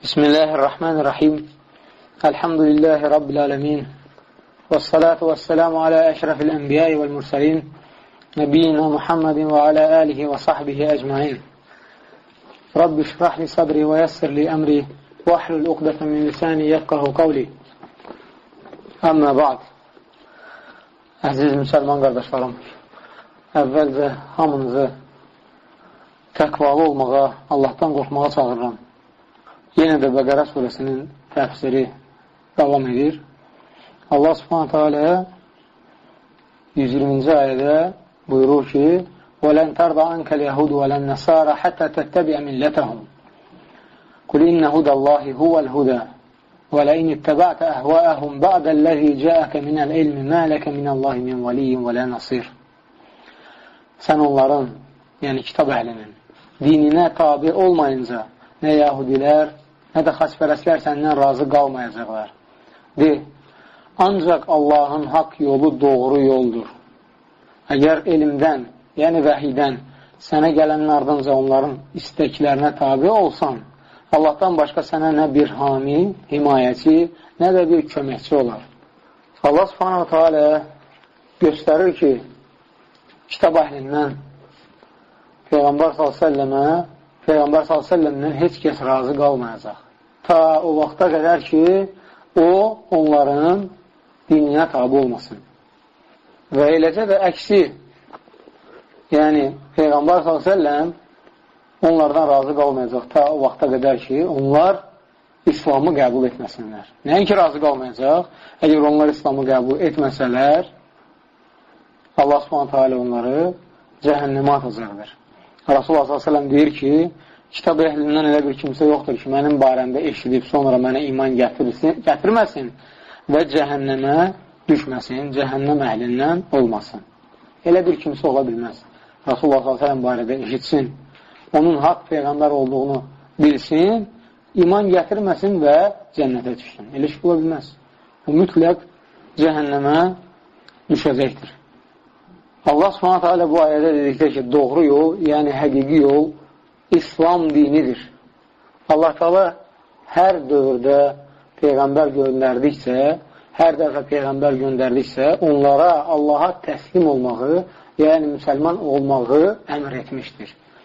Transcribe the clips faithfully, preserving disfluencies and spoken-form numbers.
Bismillahirrahmanirrahim. Elhamdülillahi Rabbil alemin. Vessalatu vesselamu ala eşrefil enbiyai vel mursalin. Nebiyyina Muhammedin ve ala alihi ve sahbihi ecmain. Rabbi şrahli sadri ve yessirli emri ve ahlul uqdeten min lisani yefkahu qavli. Amma ba'd. Əziz müsəlman qardaşlarım, əvvəlcə hamınızı təqvalı olmağa, Allahdan qorxmağa çağırıram. Yenə də Bəqərə surəsinin təfsiri davam edir. Allah subhanətə alə yüz iyirminci ayədə buyurur ki: وَلَنْ تَرْضَ عَنْكَ الْيَهُودُ وَلَا النَّصَارَى حَتَّى تَتَّبِعَ مِلَّتَهُمْ قُلْ إِنَّ هُدَى اللَّهِ هُوَ الْهُدَى وَلَئِنِ اتَّبَعْتَ أَهْوَاءَهُمْ بَعْدَ الَّذِي جَاءَكَ مِنَ الْعِلْمِ مَا لَكَ مِنَ اللَّهِ مِنْ وَلِيٍّ وَلَا نَصِيرٍ. Sən onların, yəni kitab əhlinin dininə tabi olmayınca nə yahudilər, nə də xaçpərəslər səndən razı qalmayacaqlar. De, ancaq Allahın haqq yolu doğru yoldur. Əgər elmdən, yəni vəhiydən sənə gələn ardınca onların istəklərinə tabi olsan, Allahdan başqa sənə nə bir hami, himayəçi, nə də bir köməkçi olar. Allah subhanahu teala göstərir ki, kitab əhlindən Peyğəmbər sallallahu əleyhi və səlləmə Peyğəmbər sallallahu əleyhi və səlləmdən heç kəs razı qalmayacaq. Ta o vaxta qədər ki, o, onların dininə tabi olmasın. Və eləcə də əksi, yəni Peyğəmbər sallallahu əleyhi və səlləm onlardan razı qalmayacaq ta o vaxta qədər ki, onlar İslamı qəbul etməsinlər. Nəinki razı qalmayacaq, əgər onlar İslamı qəbul etməsələr, Allah subhanətə alə onları cəhənnəmə atacaqdır. Rasulullah sallallahu əleyhi və səlləm deyir ki, kitab əhlindən elə bir kimsə yoxdur ki, mənim barəmdə eşidib sonra mənə iman gətirməsin və cəhənnəmə düşməsin, cəhənnəm əhlindən olmasın. Elə bir kimsə ola bilməz. Rasulullah sallallahu əleyhi və səlləm barədə eşitsin, onun haqq peyğəmbər olduğunu bilsin, iman gətirməsin və cənnətə düşsün. Elə şey ola bilməz. O mütləq cəhənnəmə düşəcəkdir. Allah subhanətə alə bu ayədə dedikdə ki, doğru yol, yəni həqiqi yol İslam dinidir. Allah Teala hər dövrdə Peyğəmbər göndərdiksə, hər dəfə Peyğəmbər göndərdiksə, onlara Allaha təslim olmağı, yəni müsəlman olmağı əmr etmişdir.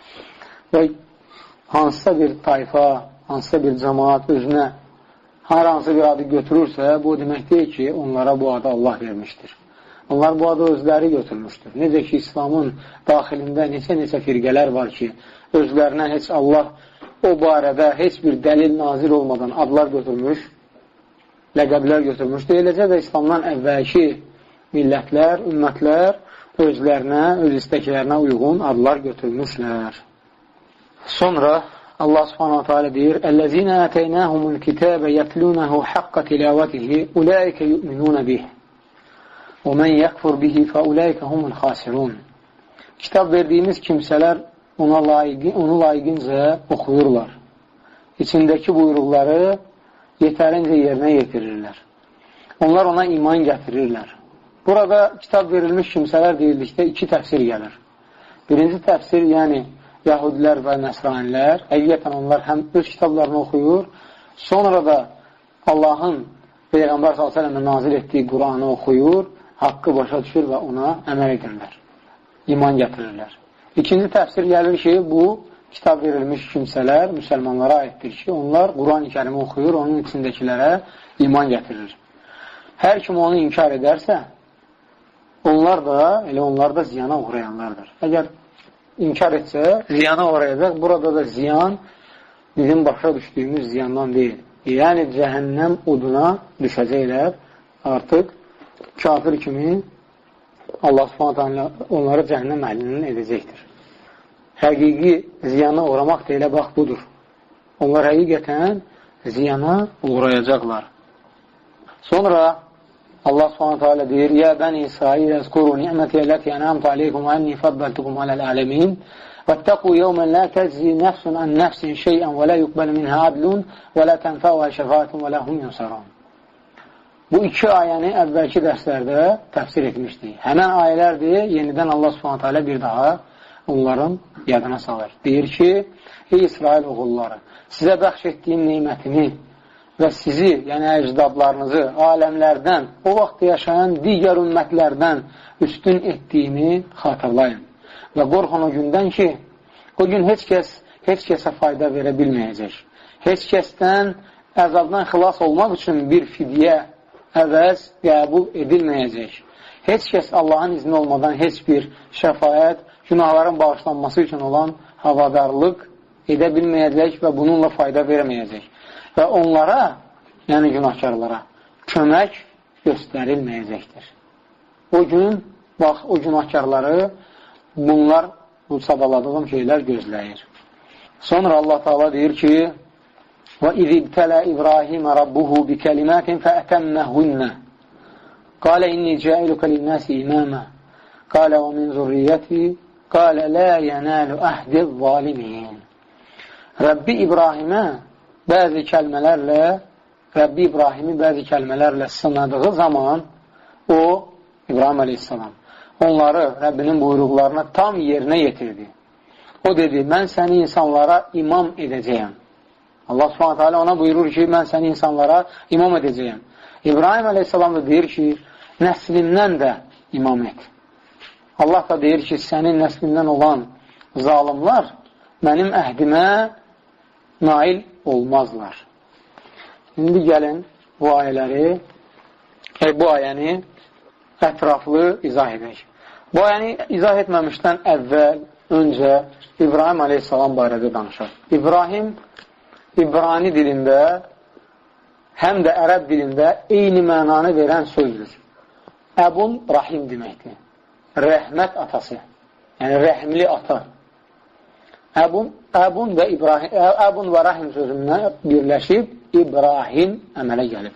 Və hansısa bir tayfa, hansısa bir cəmaat özünə hər hansı bir adı götürürsə, bu demək deyil ki, onlara bu adı Allah vermişdir. Onlar bu adı özləri götürmüşdür. Necə ki, İslamın daxilində neçə-neçə firqələr var ki, özlərinə heç Allah o barədə heç bir dəlil nazil olmadan adlar götürmüş, ləqəblər götürmüşdür. Eləcə də İslamdan əvvəlki millətlər, ümmətlər özlərinə, öz istəklərinə uyğun adlar götürmüşlər. Sonra Allah subhanahu teala deyir: "Ellezina ataynahumul kitabe yetlunahu haqqa tilavatihi ulaika yu'minuna bih. Və men yekfur bihi fe ulaika humul khasirun." Kitab verdiyimiz kimsələr ona layiqin, onu layiqincə oxuyurlar. İçindəki buyruqları yetərincə yerinə yetirirlər. Onlar ona iman gətirirlər. Burada kitab verilmiş kimsələr deyildikdə iki təfsir gəlir. Birinci təfsir, yəni Yahudilər və Nəsranilər, həqiqətən onlar həm öz kitablarını oxuyur, sonra da Allahın Peyğəmbər sallallahu əleyhi və səlləmə nazil etdiyi Quranı oxuyur, haqqı başa düşür və ona əməl edirlər, iman gətirirlər. İkinci təfsir gəlir ki, bu kitab verilmiş kimsələr müsəlmanlara aiddir ki, onlar Quran-ı Kərimi oxuyur, onun içindəkilərə iman gətirir. Hər kim onu inkar edərsə, onlar da, elə onlar da ziyana uğrayanlardır. Əgər inkar etsə, ziyana uğrayacaq. Burada da ziyan bizim başa düşdüyümüz ziyandan deyil. Yəni, cəhənnəm oduna düşəcəklər, artıq kafir kimi Allah subhanətə onları cəhənnəm əhlindən edəcəkdir. Həqiqi ziyana uğramaq da elə bax budur. Onlar həqiqətən ziyana uğrayacaqlar. Sonra Allah subhanətə alə deyir: "Ya bəni İsrail, əzkuru ni'məti əlləti ənəmtu aleykum və ənni fəddəltukum aləl-ələmin vəttəqu yevmən lə təczi nəfsun ən nəfsin şeyən və lə yuqbəl minhə adlun və lə tənfəvə şəfaatun və lə hum yunsarun." Bu iki ayəni əvvəlki dərslərdə təfsir etmişdik. Həmən ayələrdir, yenidən Allah subhanətə alə bir daha onların yadına salır. Deyir ki, ey İsrail oğulları, sizə bəxş etdiyim neymətimi və sizi, yəni əcdadlarınızı aləmlərdən, o vaxt yaşayan digər ümmətlərdən üstün etdiyimi xatırlayın. Və qorxun o gündən ki, o gün heç kəs, heç kəsə fayda verə bilməyəcək. Heç kəsdən əzabdan xilas olmaq üçün bir fidyə, əvəz qəbul edilməyəcək. Heç kəs Allahın izni olmadan heç bir şəfayət, günahların bağışlanması üçün olan havadarlıq edə bilməyəcək və bununla fayda verməyəcək. Və onlara, yəni günahkarlara, kömək göstərilməyəcəkdir. O gün, bax, o günahkarları bunlar, bu sadaladığım şeylər gözləyir. Sonra Allah Teala deyir ki, وَإِذِ ابْتَلَى إِبْرَاهِيمَ رَبُّهُ بِكَلِمَاتٍ فَأَتَمَّهُنَّ قَالَ إِنِّي جَائِلُكَ لِلنَّاسِ إِمَامًا قَالَ وَمِنْ ذُرِّيَّتِي قَالَ لَا يَنَالُ أَهْدِ الظَّالِمِينَ Rəbbi İbrahimə bəzi kəlmələrlə, Rəbbi İbrahimi bəzi kəlmələrlə sınadığı zaman o, İbrahim əleyhissalam, onları Rəbbinin buyruqlarına tam yerinə yetirdi. O dedi, mən səni insanlara imam edəcəyəm. Allah subhanətə alə ona buyurur ki, mən səni insanlara imam edəcəyəm. İbrahim əleyhissalam da deyir ki, nəslimdən də imam et. Allah da deyir ki, sənin nəslindən olan zalimlar mənim əhdimə nail olmazlar. İndi gəlin bu ayələri, e, bu ayəni ətraflı izah edək. Bu ayəni izah etməmişdən əvvəl, öncə İbrahim əleyhissalam barədə danışaq. İbrahim, İbrani dilində, həm də ərəb dilində eyni mənanı verən sözdür. Əbun Rahim deməkdir. Rəhmət atası. Yəni, rəhmli ata. Əbun, əbun və İbrahim, əbun və Rahim sözündən birləşib İbrahim əmələ gəlib.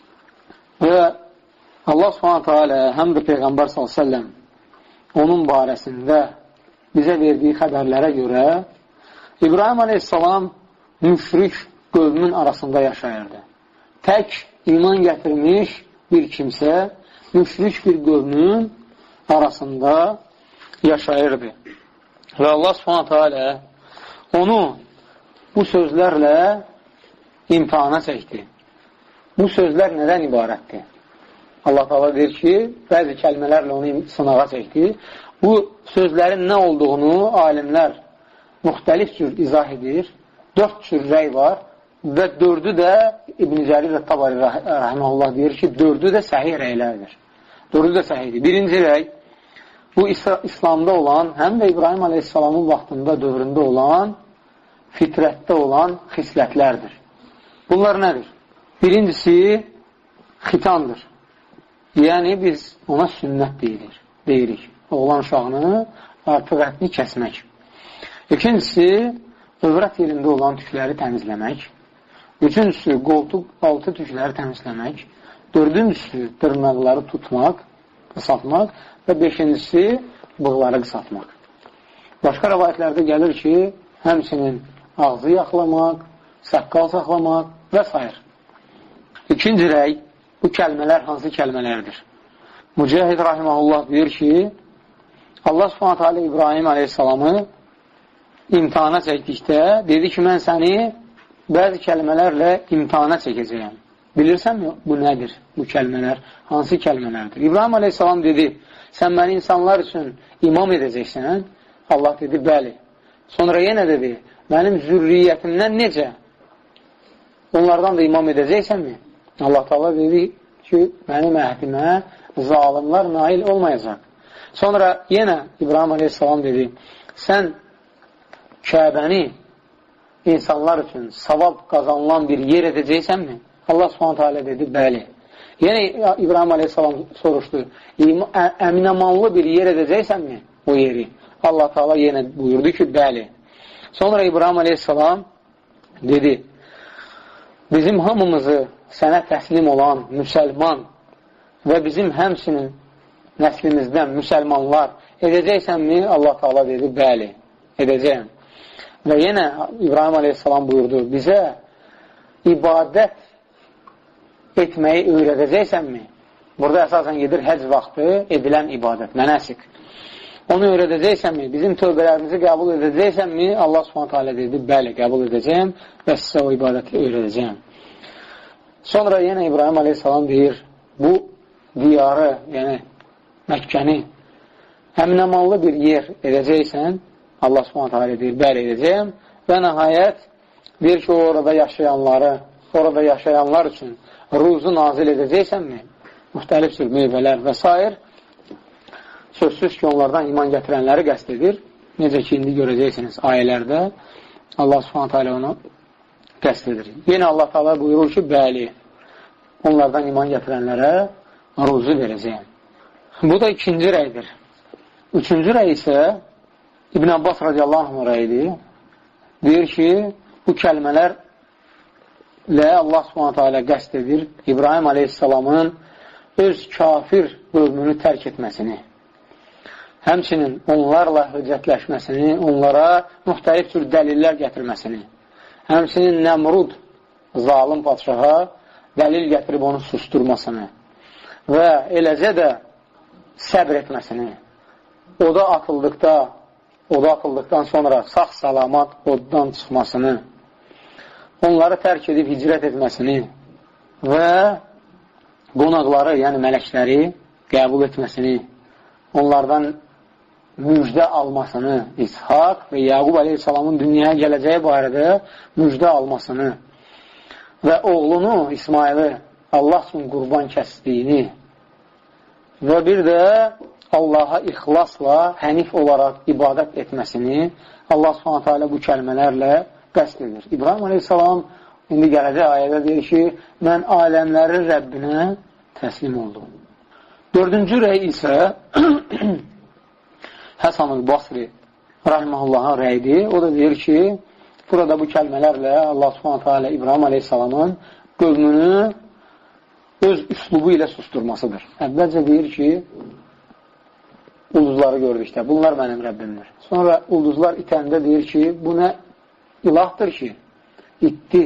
Və Allah subhanətə alə həm də Peyğəmbər sallallahu əleyhi və səlləm onun barəsində bizə verdiyi xəbərlərə görə İbrahim əleyhissalam müşrik qövmün arasında yaşayırdı. Tək iman gətirmiş bir kimsə müşrik bir qövmün arasında yaşayırdı. Və Allah subhanətə alə onu bu sözlərlə imtihana çəkdi. Bu sözlər nədən ibarətdir? Allah Teala deyir ki, bəzi kəlmələrlə onu sınağa çəkdi. Bu sözlərin nə olduğunu alimlər müxtəlif cür izah edir. Dörd cür rəy var və dördü də İbn-i Cərir və Tabari rəhməhullah deyir ki, dördü də səhih rəylərdir. Dördü də səhihdir. Birinci rəy, bu İslamda olan, həm də İbrahim əleyhissalamın vaxtında, dövründə olan, fitrətdə olan xislətlərdir. Bunlar nədir? Birincisi, xitandır. Yəni, biz ona sünnət deyilir, deyirik. Oğlan uşağını artıq ətini kəsmək. İkincisi, övrət yerində olan tükləri təmizləmək. Üçüncüsü, qoltuq altı tükləri təmizləmək. Dördüncüsü, dırnaqları tutmaq, qısaltmaq və beşincisi, bığları qısaltmaq. Başqa rəvayətlərdə gəlir ki, həmçinin ağzı yaxlamaq, saqqal saxlamaq və s. İkinci rəy, bu kəlmələr hansı kəlmələrdir? Mücahid rahiməhullah deyir ki, Allah subhanətə alə İbrahim əleyhissalamı imtihana çəkdikdə dedi ki, mən səni bəzi kəlmələrlə imtihana çəkəcəyəm. Bilirsənmi bu nədir? Bu kəlmələr hansı kəlmələrdir? İbrahim əleyhissalam dedi, sən məni insanlar üçün imam edəcəksən? Allah dedi, bəli. Sonra yenə dedi, mənim zürriyyətimdən necə? Onlardan da imam edəcəksənmi? Allah Teala dedi ki, mənim əhdimə zalimlar nail olmayacaq. Sonra yenə İbrahim əleyhissalam dedi, sən Kəbəni insanlar üçün savab qazanılan bir yer edəcəksənmi? Allah subhanətə alə dedi, bəli. Yenə İbrahim əleyhissalam soruşdu, əminəmanlı bir yer edəcəksənmi o yeri? Allah Teala yenə buyurdu ki, bəli. Sonra İbrahim əleyhissalam dedi, bizim hamımızı sənə təslim olan müsəlman və bizim həmsinin nəslimizdən müsəlmanlar edəcəksənmi? Allah Teala dedi, bəli, edəcəyəm. Və yenə İbrahim əleyhissalam buyurdu, bizə ibadət etməyi öyrədəcəksənmi? Burada əsasən gedir həc vaxtı edilən ibadət, mənəsik. onu öyrədəcəksənmi? Bizim tövbələrimizi qəbul edəcəksənmi? Allah Subhanahu taala dedi, bəli, qəbul edəcəm və sizə o ibadəti öyrədəcəm. Sonra yenə İbrahim aleyhissalam deyir, bu diyarı, yəni Məkkəni əminəmanlı bir yer edəcəksən, Allah Subhanahu taala deyir, bəli edəcəm və nəhayət deyir ki, orada yaşayanları, orada yaşayanlar üçün ruzu nazil edəcəksənmi? Müxtəlif cür meyvələr və s. Sözsüz ki, onlardan iman gətirənləri qəsd edir. Necə ki, indi görəcəksiniz ayələrdə Allah Subhanahu taala onu qəsd edir. Yenə Allah Taala buyurur ki, bəli, onlardan iman gətirənlərə ruzu verəcəyəm. Bu da ikinci rəydir. Üçüncü rəy isə İbn Abbas radiyallahu anh rəyidir. Deyir ki, bu kəlmələrlə Allah Subhanahu taala qəsd edir İbrahim aleyhissalamın öz kafir qövmünü tərk etməsini, həmçinin onlarla hüccətləşməsini, onlara müxtəlif tür dəlillər gətirməsini, həmçinin Nəmrud, zalim padşaha dəlil gətirib onu susturmasını və eləcə də səbr etməsini, oda atıldıqda, oda atıldıqdan sonra sağ salamat oddan çıxmasını, onları tərk edib hicrət etməsini və qonaqları, yəni mələkləri qəbul etməsini, onlardan müjdə almasını, İshak və Yaqub aleyhissalamın dünyaya gələcəyi barədə müjdə almasını və oğlunu İsmaili Allah üçün qurban kəsdiyini və bir də Allaha ixlasla, hənif olaraq ibadət etməsini Allah Subhanahu taala bu kəlmələrlə qəsd edir. İbrahim aleyhissalam indi gələcək ayədə deyir ki, mən aləmlərin Rəbbinə təslim oldum. Dördüncü rəy isə Həsan-ül Basri rahiməhullahın rəyidir. O da deyir ki, burada bu kəlmələrlə Allah Subhanahu taala İbrahim aleyhissalamın qövmünü öz üslubu ilə susturmasıdır. Əvvəlcə deyir ki, ulduzları gördükdə, bunlar mənim Rəbbimdir. Sonra ulduzlar itəndə deyir ki, bu nə ilahdır ki, itdi.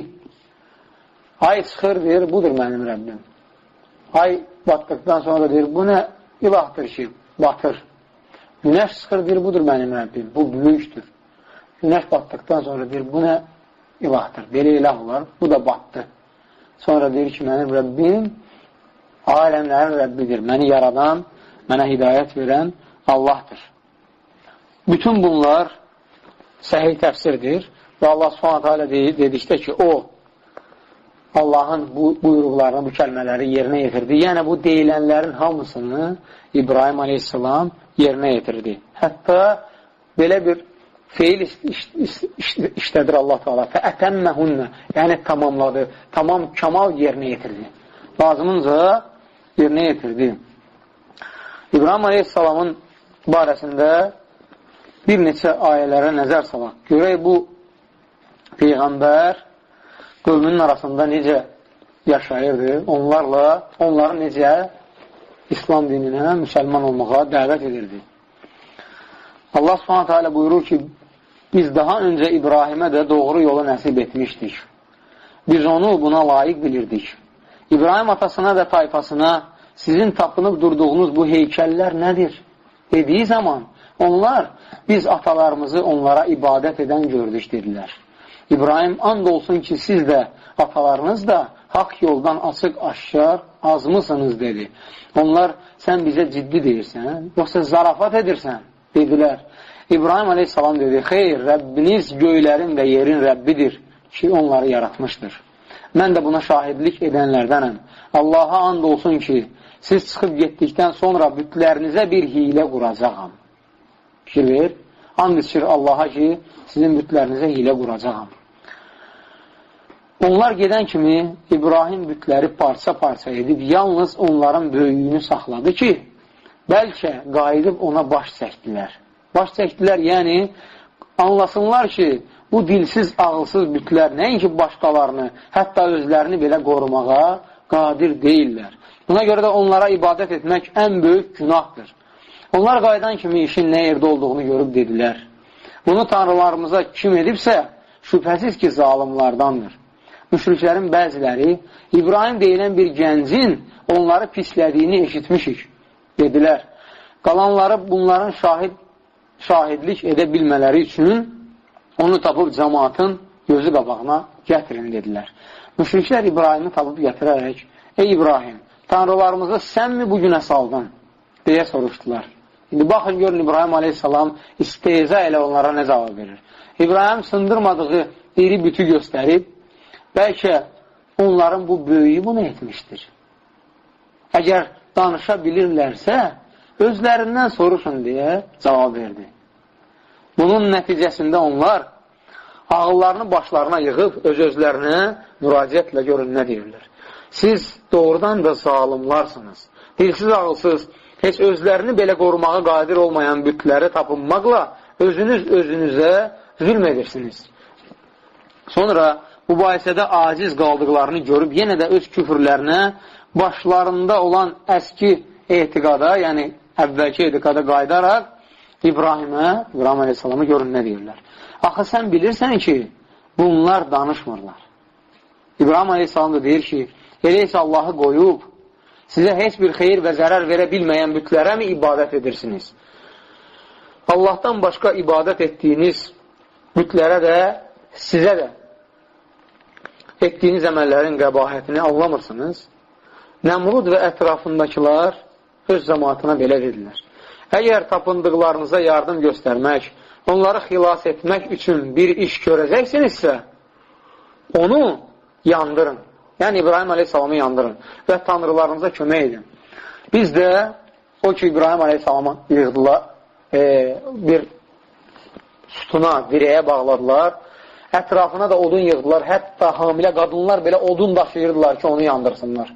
Ay çıxır, deyir, budur mənim Rəbbim. Ay batdıqdan sonra deyir, bu nə ilahdır ki, batır. Günəş çıxır, deyir, budur mənim Rəbbim, bu böyükdür. Günəş batdıqdan sonra deyir, bu nə ilahdır, belə ilah olar, bu da batdı. Sonra deyir ki, mənim Rəbbim aləmlərin Rəbbidir, məni yaradan, mənə hidayət verən Allahdır. Bütün bunlar səhih təfsirdir və Allah Subhanahu taala dedikdə ki, o Allahın bu buyruqlarını, bu kəlmələri yerinə yetirdi. Yəni, bu deyilənlərin hamısını İbrahim aleyhissalam yerinə yetirdi. Hətta belə bir feil işlədir Allah Taala. Fəətəmməhünnə, yəni tamamladı, tamam kamal yerinə yetirdi. Lazımınca yerinə yetirdi. İbrahim aleyhissalamın barəsində bir neçə ayələrə nəzər salaq. Görək bu Peyğəmbər qövmünün arasında necə yaşayırdı, onlarla, onları necə İslam dininə, müsəlman olmağa dəvət edirdi. Allah Subhanahu taala buyurur ki, biz daha öncə İbrahimə də doğru yolu nəsib etmişdik. Biz onu buna layiq bilirdik. İbrahim atasına və tayfasına sizin tapınıb durduğunuz bu heykəllər nədir? Dediyi zaman onlar, biz atalarımızı onlara ibadət edən gördük, dedilər. İbrahim, and olsun ki, siz də, atalarınız da haqq yoldan açıq aşkar azmısınız, dedi. Onlar, sən bizə ciddi deyirsən, yoxsa zarafat edirsən, dedilər. İbrahim aleyhissalam dedi, xeyr, Rəbbiniz göylərin və yerin Rəbbidir ki, onları yaratmışdır. Mən də buna şahidlik edənlərdənəm. Allaha and olsun ki, siz çıxıb getdikdən sonra bütlərinizə bir hilə quracağam. Fikir ver, and içir Allaha ki, sizin bütlərinizə hilə quracağam. Onlar gedən kimi İbrahim bütləri parça-parça edib, yalnız onların böyüyünü saxladı ki, bəlkə qayıdıb ona baş çəkdilər. Baş çəkdilər, yəni anlasınlar ki, bu dilsiz, ağılsız bütlər nəinki başqalarını, hətta özlərini belə qorumağa qadir deyirlər. Buna görə də onlara ibadət etmək ən böyük günahdır. Onlar qaydan kimi işin nə yerdə olduğunu görüb dedilər. Bunu tanrılarımıza kim edibsə, şübhəsiz ki, zalimlardandır. Müşriklərin bəziləri İbrahim deyilən bir gəncin onları pislədiyini eşitmişik, dedilər. Qalanları bunların şahid şahidlik edə bilmələri üçün onu tapıb cəmaatın gözü qabağına gətirin dedilər. Müşriklər İbrahimi tapıb gətirərək, ey İbrahim, tanrılarımızı sənmi bu günə saldın? Deyə soruşdular. İndi baxın, görün İbrahim aleyhissalam isteyza ilə onlara nə cavab verir. İbrahim sındırmadığı iri bütü göstərib, bəlkə onların bu böyüyü bunu etmişdir. Əgər danışa bilirlərsə, özlərindən soruşun deyə cavab verdi. Bunun nəticəsində onlar ağıllarını başlarına yığıb, öz-özlərinə müraciətlə görün nə deyirlər. Siz doğrudan da zalimlarsınız. Dilsiz, ağılsız, heç özlərini belə qorumağa qadir olmayan bütləri tapınmaqla özünüz özünüzə zülm edirsiniz. Sonra mübahisədə aciz qaldıqlarını görüb, yenə də öz küfürlərinə başlarında olan əski etiqada, yəni əvvəlki etiqada qaydaraq İbrahimə, İbrahim Aleyhisselam'a görün nə deyirlər. Axı sən bilirsən ki, bunlar danışmırlar. İbrahim Aleyhisselam da deyir ki, elə isə Allahı qoyub, sizə heç bir xeyir və zərər verə bilməyən bütlərə mi ibadət edirsiniz? Allahdan başqa ibadət etdiyiniz bütlərə də, sizə də etdiyiniz əməllərin qəbahətini anlamırsınız. Nəmrud və ətrafındakılar öz cəmaatına belə dedilər. Əgər tapındıqlarınıza yardım göstərmək, onları xilas etmək üçün bir iş görəcəksinizsə, onu yandırın. Yəni İbrahim Aleyhisselam'ı yandırın və tanrılarınıza kömək edin. Biz də o ki İbrahim Aleyhisselam'ı yığdılar, e, bir sütuna, dirəyə bağladılar, ətrafına da odun yığdılar, hətta hamilə qadınlar belə odun daşıyırdılar ki, onu yandırsınlar.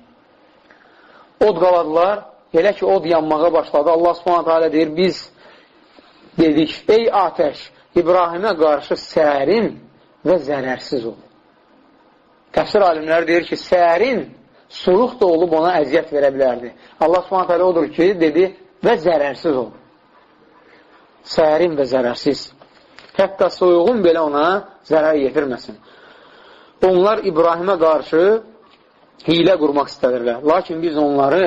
Od qaladılar, elə ki od yanmağa başladı. Allah Subhanahu Teala deyir, biz dedik, ey atəş, İbrahimə qarşı sərin və zərərsiz ol. Təfsir alimləri deyir ki, sərin soyuq da olub ona əziyyət verə bilərdi. Allah Subhanahu Teala odur ki, dedi və zərərsiz ol. Sərin və zərərsiz. Hətta soyuğun belə ona zərər yetirməsin. Onlar İbrahimə qarşı hilə qurmaq istədirlər. Lakin biz onları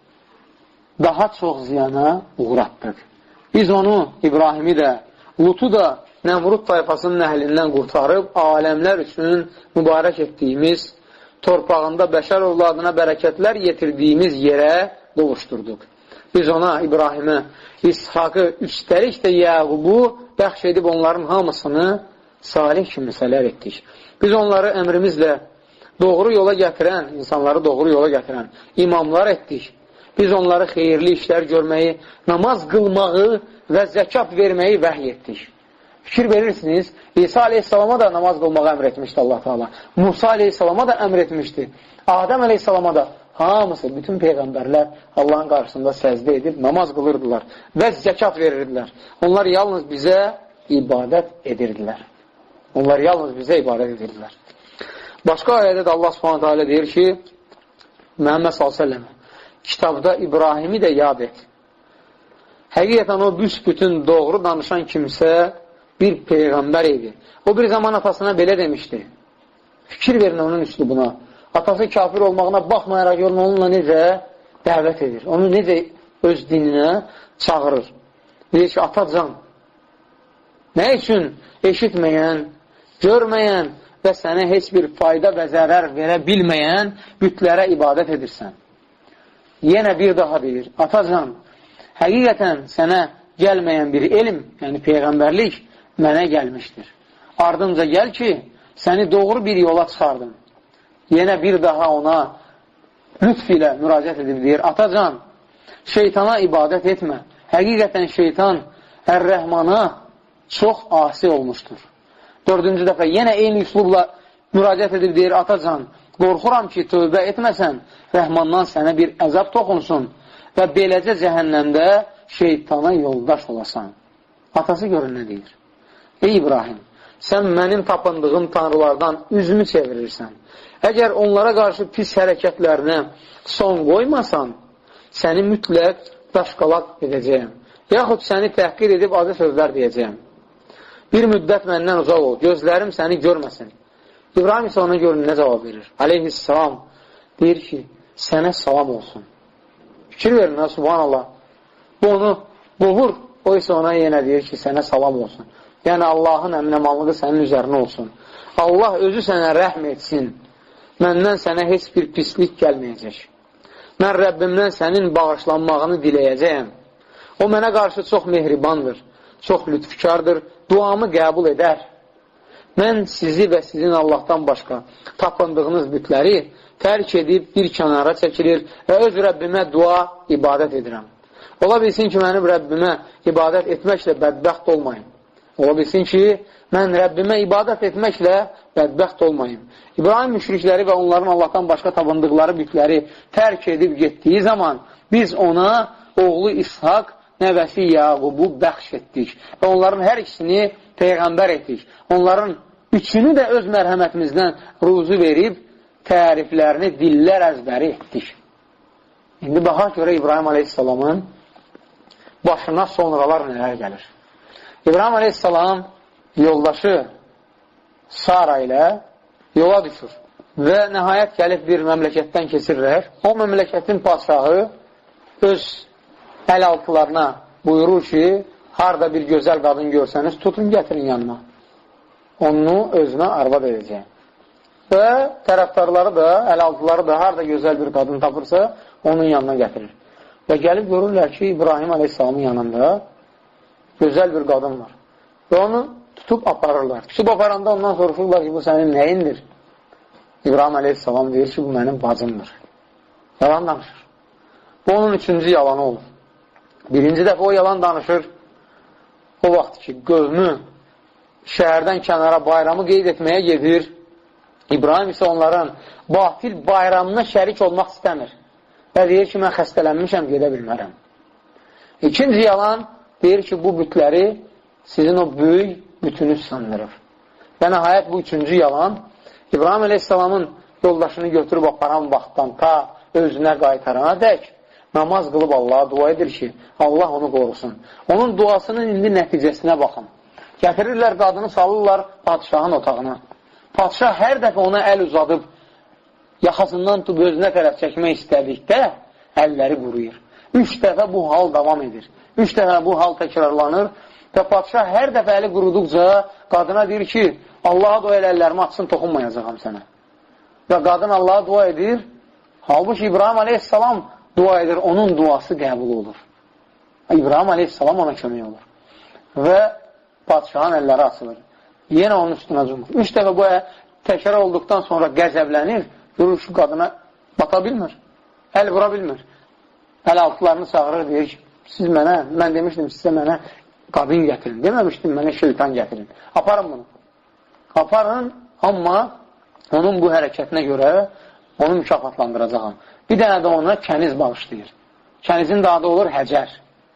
daha çox ziyana uğratdıq. Biz onu, İbrahimi də, Lutu da Nəmrud tayfasının əhlindən qurtarıb, aləmlər üçün mübarək etdiyimiz, torpağında bəşər övladına bərəkətlər yetirdiyimiz yerə qovuşdurduq. Biz ona, İbrahimə, İshakı, üstəlik də Yəqubu bəxş edib onların hamısını salih kimsələr etdik. Biz onları əmrimizlə doğru yola gətirən, insanları doğru yola gətirən imamlar etdik. Biz onları xeyirli işlər görməyi, namaz qılmağı və zəkat verməyi vəhy etdik. Fikir verirsiniz, İsa Aleyhisselama da namaz qılmağı əmr etmişdi Allah Teala. Musa Aleyhisselama da əmr etmişdi. Adəm Aleyhisselama da hamısı, bütün peyğəmbərlər Allahın qarşısında səzdə edib namaz qılırdılar və zəkat verirdilər. Onlar yalnız bizə ibadət edirdilər. Onlar yalnız bizə ibadət edirdilər. Başqa ayədə də Allah Subhanahu Teala deyir ki, Məhəmməd sallallahu əleyhi və səlləm kitabda İbrahimi də yad et. Həqiqətən o büsbütün doğru danışan kimsə bir peyğəmbər idi. O bir zaman atasına belə demişdi. Fikir verin onun üslubuna. Atası kafir olmağına baxmayaraq görün onunla necə dəvət edir. Onu necə öz dininə çağırır. Deyir ki, atacan, nə üçün eşitməyən, görməyən və sənə heç bir fayda və zərər verə bilməyən bütlərə ibadət edirsən? Yenə bir daha deyir, atacan, həqiqətən sənə gəlməyən bir elm, yəni peyğəmbərlik mənə gəlmişdir. Ardınca gəl ki, səni doğru bir yola çıxardım. Yenə bir daha ona lütf ilə müraciət edib deyir, atacan, şeytana ibadət etmə. Həqiqətən şeytan Ər-Rəhmana çox asi olmuşdur. Dördüncü dəfə yenə eyni üslubla müraciət edib deyir, atacan, qorxuram ki, tövbə etməsən, Rəhmandan sənə bir əzab toxunsun və beləcə cəhənnəmdə şeytana yoldaş olasan. Atası görün nə deyir? Ey İbrahim, sən mənim tapındığım tanrılardan üzümü çevirirsən. Əgər onlara qarşı pis hərəkətlərinə son qoymasan, səni mütləq daşqalaq edəcəyəm. Yaxud səni təhqir edib adı sözlər deyəcəyəm. Bir müddət məndən uzaq ol, gözlərim səni görməsin. İbrahim isə ona görün nə cavab verir? Aleyhisselam deyir ki, sənə salam olsun. Fikir verin, subhanallah. Bu onu boğur, O isə ona yenə deyir ki, sənə salam olsun. Yəni, Allahın əminəmanlığı sənin üzərinə olsun. Allah özü sənə rəhm etsin. Məndən sənə heç bir pislik gəlməyəcək. Mən Rəbbimdən sənin bağışlanmağını diləyəcəyəm. O mənə qarşı çox mehribandır, çox lütfükardır, duamı qəbul edər. Mən sizi və sizin Allahdan başqa tapındığınız bütləri tərk edib bir kənara çəkilir və öz Rəbbimə dua, ibadət edirəm. Ola bilsin ki, mənim Rəbbimə ibadət etməklə bədbəxt olmayım. Ola bilsin ki, mən Rəbbimə ibadət etməklə bədbəxt olmayım. İbrahim müşrikləri və onların Allahdan başqa tapındıqları bütləri tərk edib getdiyi zaman biz ona oğlu İshak, nəvəsi Yaqubu bəxş etdik və onların hər ikisini Peyğəmbər etdik. Onların üçünü də öz mərhəmətimizdən ruzu verib təriflərini dillər əzbəri etdik. İndi baxaq görə İbrahim Aleyhisselamın başına sonralar nələr gəlir. İbrahim Aleyhisselam yoldaşı Sara ilə yola düşür və nəhayət gəlib bir məmləkətdən keçirlər. O məmləkətin padşahı öz əl altılarına buyurur ki, harada bir gözəl qadın görsəniz, tutun gətirin yanına. Onu özünə arvad edəcək. Və tərəfdarları da, əl altıları da harada gözəl bir qadın tapırsa, onun yanına gətirir. Və gəlib görürlər ki, İbrahim Aleyhisselamın yanında gözəl bir qadın var. Və onu tutub aparırlar. Tutub aparanda ondan soruşurlar ki, bu sənin nəyindir? İbrahim Aleyhisselam deyir ki, bu mənim bacımdır. Yalan danışır. Bu onun üçüncü yalanı olur. Birinci dəfə o yalan danışır. O vaxt ki, qövmü şəhərdən kənara bayramı qeyd etməyə gedir. İbrahim isə onların batil bayramına şərik olmaq istəmir. Və deyir ki, mən xəstələnmişəm, gedə bilmərəm. İkinci yalan deyir ki, bu bütləri sizin o böyük bütünü sandırır. Və nəhayət bu üçüncü yalan İbrahim Aleyhisselamın yoldaşını götürüb aparan vaxtdan ta özünə qaytarana dək namaz qılıb Allaha dua edir ki, Allah onu qorusun. Onun duasının indi nəticəsinə baxın. Gətirirlər qadını, salırlar padişahın otağına. Padişah hər dəfə ona əl uzadıb, yaxasından tutub özünə tərəf çəkmək istədikdə əlləri quruyur. Üç dəfə bu hal davam edir. Üç dəfə bu hal təkrarlanır və padişah hər dəfə əli quruduqca qadına deyir ki, Allaha dua elə, əllərimi açsın, toxunmayacağam sənə. Və qadın Allaha dua edir, halbuki İbrahim Aleyhisselam dua edir, onun duası qəbul olur. İbrahim Aleyhisselam ona kömək olur. Və padişahın əlləri açılır. Yenə onun üstünə cumur. Üç dəfə bu təkrar olduqdan sonra qəzəblənir, görür ki, qadına bata bilmir, əl vura bilmir. Əl altılarını çağırır, deyir ki, siz mənə, mən demişdim sizə mənə qadın gətirin, deməmişdim mənə şeytan gətirin. Aparın bunu. Aparın, amma onun bu hərəkətinə görə onu mükafatlandıracağım. Bir dənə də ona kəniz bağışlayır. Kənizin də adı olur Həcər.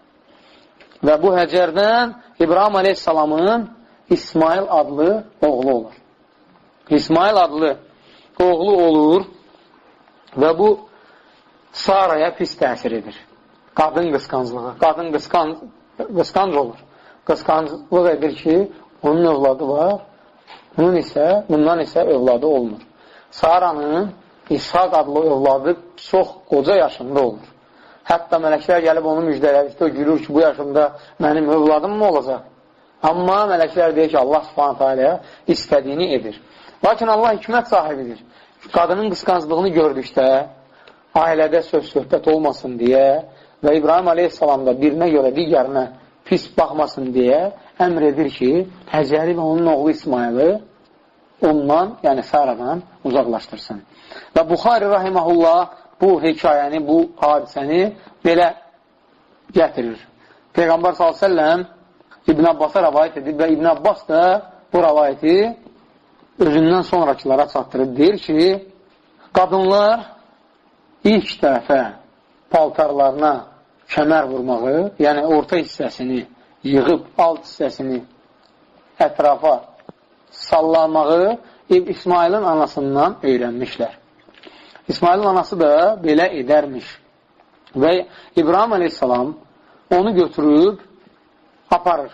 Və bu Həcərdən İbrahim Aleyhisselamın İsmail adlı oğlu olur. İsmail adlı oğlu olur və bu Saraya pis təsir edir. Qadın qısqanclığı. Qadın qısqanc, qısqanc olur. Qısqanclıq edir ki, onun övladı var, bunun isə, bundan isə övladı olmur. Saranın İshak adlı övladı çox qoca yaşında olur. Hətta mələklər gəlib onu müjdələdikdə gülür ki, bu yaşımda mənim övladım mı olacaq? Amma mələklər deyir ki, Allah subhanətə aləyə istədiyini edir. Lakin Allah hikmət sahibidir. Qadının qısqanclığını gördükdə ailədə söz-söhbət olmasın deyə və İbrahim Aleyhisselam da birinə görə digərinə pis baxmasın deyə əmr edir ki, Həcəri və onun oğlu İsmaili ondan, yəni Saradan uzaqlaşdırsın. Və Buxari Rahiməhullah bu hekayəni, bu hadisəni belə gətirir. Peyğəmbər sallallahu əleyhi və səlləm İbn Abbasa rəvayət edib və İbn Abbas da bu rəvayəti özündən sonrakılara çatdırıb. Deyir ki, qadınlar ilk dəfə paltarlarına kəmər vurmağı, yəni orta hissəsini yığıb alt hissəsini ətrafa sallanmağı İsmailin anasından öyrənmişlər. İsmailin anası da belə edərmiş. Və İbrahim Aleyhisselam onu götürüb aparır.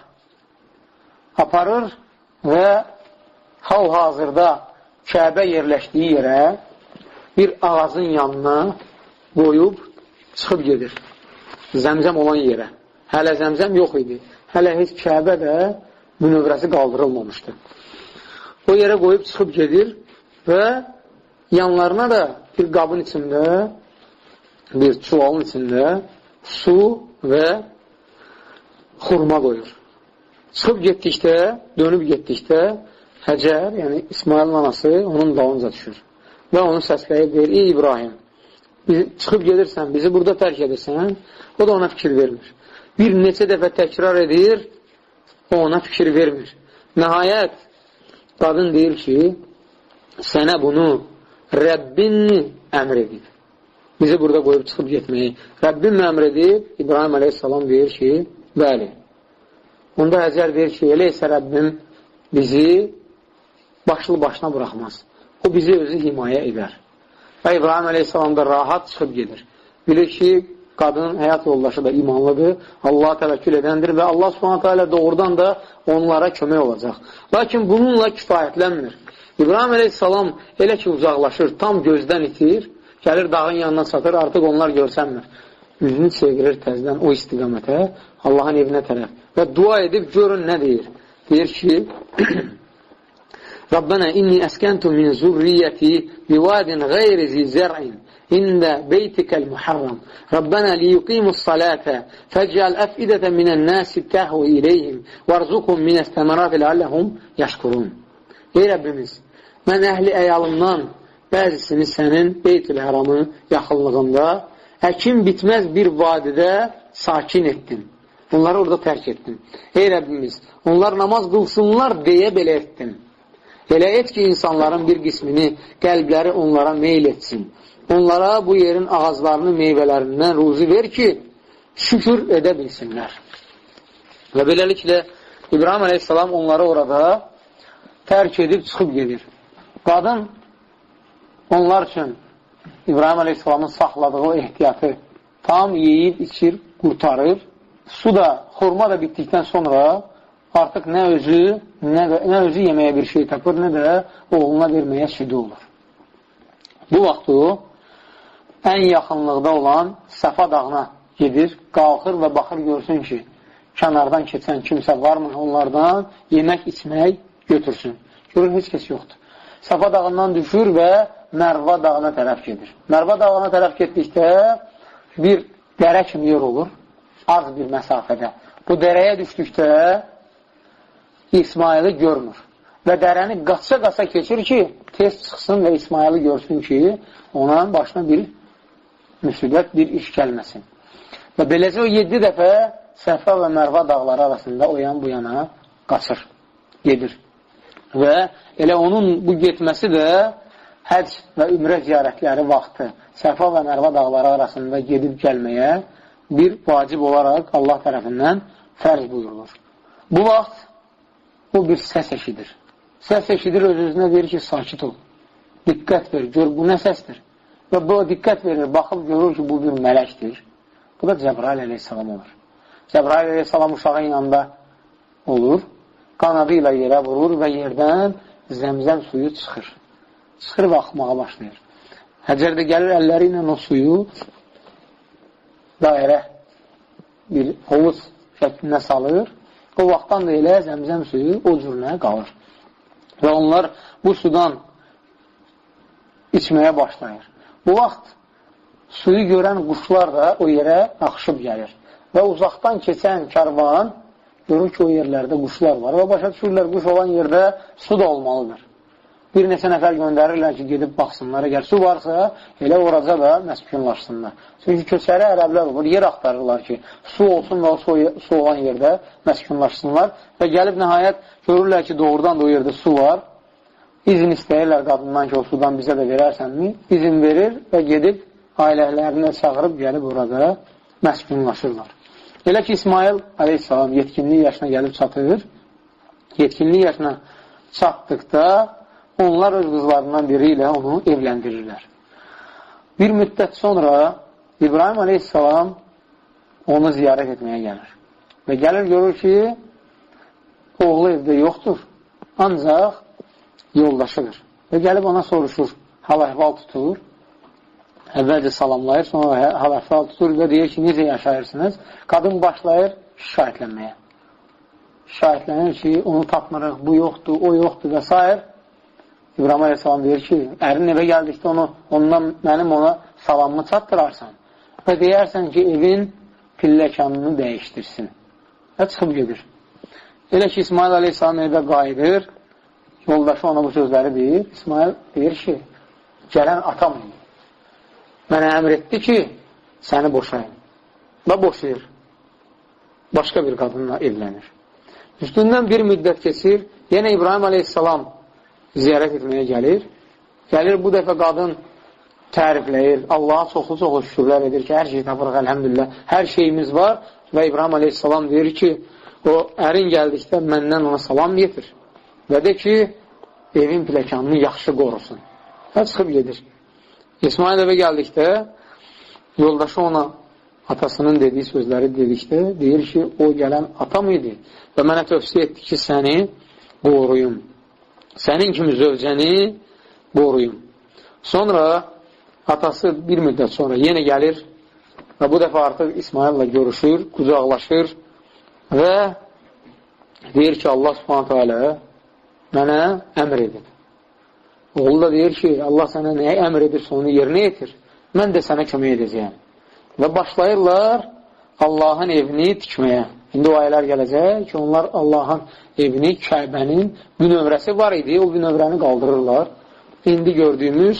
Aparır və hal-hazırda Kəbə yerləşdiyi yerə bir ağacın yanına qoyub çıxıb gedir. Zəmzəm olan yerə. Hələ zəmzəm yox idi. Hələ heç Kəbə də münövrəsi qaldırılmamışdı. O yerə qoyub çıxıb gedir və yanlarına da bir qabın içində, bir çuvalın içində su və xurma qoyur. Çıxıb getdikdə, dönüb getdikdə Həcər, yəni İsmailin anası onun dalınca düşür. Və onu səsləyib deyir, ey İbrahim, çıxıb gedirsən, bizi burada tərk edirsən, o da ona fikir vermir. Bir neçə dəfə təkrar edir, o ona fikir vermir. Nəhayət, qadın deyir ki, sənə bunu Rəbbin əmr edib. Bizi burada qoyub çıxıb getməyi. Rəbbin mi əmr edib? İbrahim əleyhissalam deyir ki, bəli. Onda Həcər deyir ki, elə isə Rəbbim bizi başlı başına buraxmaz. O bizi özü himayə edər. Və İbrahim əleyhissalam da rahat çıxıb gedir. Bilir ki, qadının həyat yoldaşı da imanlıdır, Allaha təvəkkül edəndir və Allah subhanətə alə doğrudan da onlara kömək olacaq. Lakin bununla kifayətlənmir. İbrahim əleyhissalam elə ki uzaqlaşır, tam gözdən itir, gəlir dağın yanına çatır, artıq onlar görsənmir. Üzünü çevirir təzdən o istiqamətə, Allahın evinə tərəf və dua edib görün nə deyir. Deyir ki, Rabbana inni əskentu min zurriyyəti bivadin qeyri zi zər'in ində beytikəl muharram. Rabbana liyuqimus salətə fəcəl əfidətə minən nəsi təhvi iləyhim vərzuqum minəs təmərati ləalləhum yəşkurun. Ey Rəbbimiz, mən əhli əyalımdan bəzisini sənin Beytül Həramı yaxınlığında əkin bitməz bir vadidə sakin etdim. Onları orada tərk etdim. Ey Rəbbimiz, onlar namaz qılsınlar deyə belə etdim. Elə et ki, insanların bir qismini, qəlbləri onlara meyl etsin. Onlara bu yerin ağaclarını, meyvələrindən ruzi ver ki, şükür edə bilsinlər. Və beləliklə, İbrahim əleyhissalam onları orada tərk edib çıxıb gedir. Qadın onlar üçün İbrahim əleyhissalamın saxladığı o ehtiyatı tam yeyib, içir, qurtarır. Su da, xurma da bitdikdən sonra artıq nə özü, nə, də, nə özü yeməyə bir şey tapır, nə də oğluna verməyə südü olur. Bu vaxt o, ən yaxınlıqda olan Səfa dağına gedir, qalxır və baxır görsün ki, kənardan keçən kimsə varmı onlardan yemək, içmək götürsün. Görür, heç kəs yoxdur. Səfa dağından düşür və Mərva dağına tərəf gedir. Mərva dağına tərəf getdikdə bir dərə kimi yer olur, az bir məsafədə. Bu dərəyə düşdükdə İsmaili görmür və dərəni qaça-qaça keçir ki, tez çıxsın və İsmaili görsün ki, ona başına bir müsibət, bir iş gəlməsin. Və beləcə o yeddi dəfə Səfa və Mərva dağları arasında o yan bu yana qaçır, gedir. Və elə onun bu getməsi də həc və ümrə ziyarətləri vaxtı Səfa və Mərva dağları arasında gedib gəlməyə bir vacib olaraq Allah tərəfindən fərz buyurulur. Bu vaxt o bir səs eşidir. Səs eşidir, öz-özünə deyir ki, sakit ol. Diqqət ver, gör, bu nə səsdir? Və bu diqqət verir, baxıb görür ki, bu bir mələkdir. Bu da Cəbrail əleyhissalam olur. Cəbrail əleyhissalam uşağın yanında olur, qanadı ilə yerə vurur və yerdən zəmzəm suyu çıxır. Çıxır və axmağa başlayır. Həcər də gəlir əlləri ilə o suyu dairə bir hovuz şəklində salır. O vaxtdan da elə zəmzəm suyu o cürünə qalır. Və onlar bu sudan içməyə başlayır. Bu vaxt suyu görən quşlar da o yerə axışıb gəlir. Və uzaqdan keçən karvan görür ki, o yerlərdə quşlar var. Və başa düşürlər, quş olan yerdə su da olmalıdır. Bir neçə nəfər göndərirlər ki, gedib baxsınlar. Əgər su varsa, elə oraca da məskunlaşsınlar. Çünki köçəri ərəblər olur, yer axtarırlar ki, su olsun və o su olan yerdə məskunlaşsınlar. Və gəlib nəhayət görürlər ki, doğrudan da o yerdə su var. İzin istəyirlər qadından ki, o sudan bizə də verərsənmi? İzin verir və gedib ailələrini çağırıb gəlib orada məskunlaşırlar. Elə ki, İsmail əleyhissalam yetkinlik yaşına gəlib çatır. Yetkinlik yaşına çatdıqda onlar öz qızlarından biri ilə onu evləndirirlər. Bir müddət sonra İbrahim əleyhissalam onu ziyarət etməyə gəlir. Və gəlir görür ki, oğlu evdə yoxdur, ancaq yoldaşıdır. Və gəlib ona soruşur, hal-əhval tutur. əvvəlcə salamlayır, sonra hal-əhval tutur və deyir ki, necə yaşayırsınız? Qadın başlayır şikayətlənməyə. Şikayətlənir ki, onu tapmırıq, bu yoxdur, o yoxdur və s. İbrahim Aleyhisselam deyir ki, ərin evə gəldikdə onu, ondan mənim ona salamımı çatdırarsan və deyərsən ki, evin pilləkanını dəyişdirsin. Və çıxıb gedir. Elə ki, İsmail Aleyhisselam evə qayıdır, yoldaşı ona bu sözləri deyir. İsmail deyir ki, gələn atam idi. Mənə əmr etdi ki, səni boşayın. Və boşayır. Başqa bir qadınla evlənir. Üstündən bir müddət keçir, yenə İbrahim Aleyhisselam ziyarət etməyə gəlir. Gəlir, bu dəfə qadın tərifləyir, Allaha çoxlu-çoxlu şükürlər edir ki, hər şey tapırıq, əlhəmdülillah, hər şeyimiz var və İbrahim Aleyhisselam deyir ki, o ərin gəldikdə məndən ona salam getir və de ki, evin pləkanını yaxşı qorusun. Və çıxıb gedir. İsmail evə gəldikdə, yoldaşı ona atasının dediyi sözləri dedikdə, deyir ki, o gələn atam idi və mənə tövsiyə etdi ki, səni qoruyum. Sənin kimi zövcəni qoruyum. Sonra atası bir müddət sonra yenə gəlir və bu dəfə artıq İsmail'la görüşür, qucaqlaşır və deyir ki, Allah Subhanahu teala mənə əmr edin. Oğlu da deyir ki, Allah sənə nəyə əmr edirsə onu yerinə yetir. Mən də sənə kömək edəcəyəm. Və başlayırlar Allahın evini tikməyə. İndi o ayələr gələcək ki, onlar Allahın evini, Kəbənin bünövrəsi var idi, o bünövrəni qaldırırlar. İndi gördüyümüz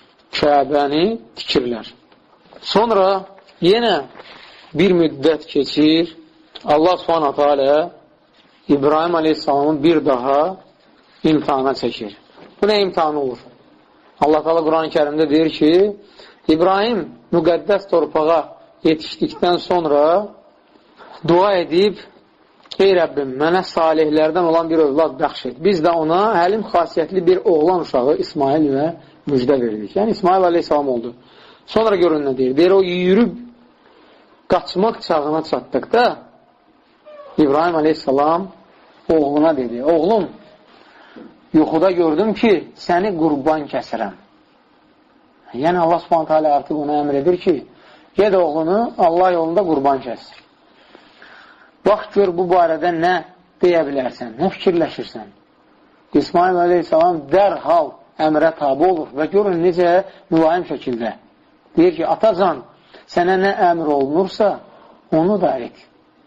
Kəbəni tikirlər. Sonra yenə bir müddət keçir, Allah Subhanahu teala İbrahim Aleyhisselam'ı bir daha imtihana çəkir. Bu nə imtihanı olur? Allah Teala Quran-ı Kərimdə deyir ki, İbrahim müqəddəs torpağa yetişdikdən sonra dua edib, ey Rəbbim, mənə salihlərdən olan bir övlad bəxş et. Biz də ona həlim xasiyyətli bir oğlan uşağı İsmail və müjdə verdik. Yəni İsmail Aleyhisselam oldu. Sonra görün nə deyir? Deyir, o yürüb qaçmaq çağına çatdıqda İbrahim Aleyhisselam oğluna dedi, oğlum, yuxuda gördüm ki, səni qurban kəsirəm. Yəni Allah Subhanahu teala artıq ona əmr edir ki, ged oğlunu Allah yolunda qurban kəs. Bax, gör bu barədə nə deyə bilərsən, nə fikirləşirsən. İsmail Aleyhisselam dərhal əmrə tabi olur və görün necə mülayim şəkildə. Deyir ki, atacan, sənə nə əmr olunursa, onu da et.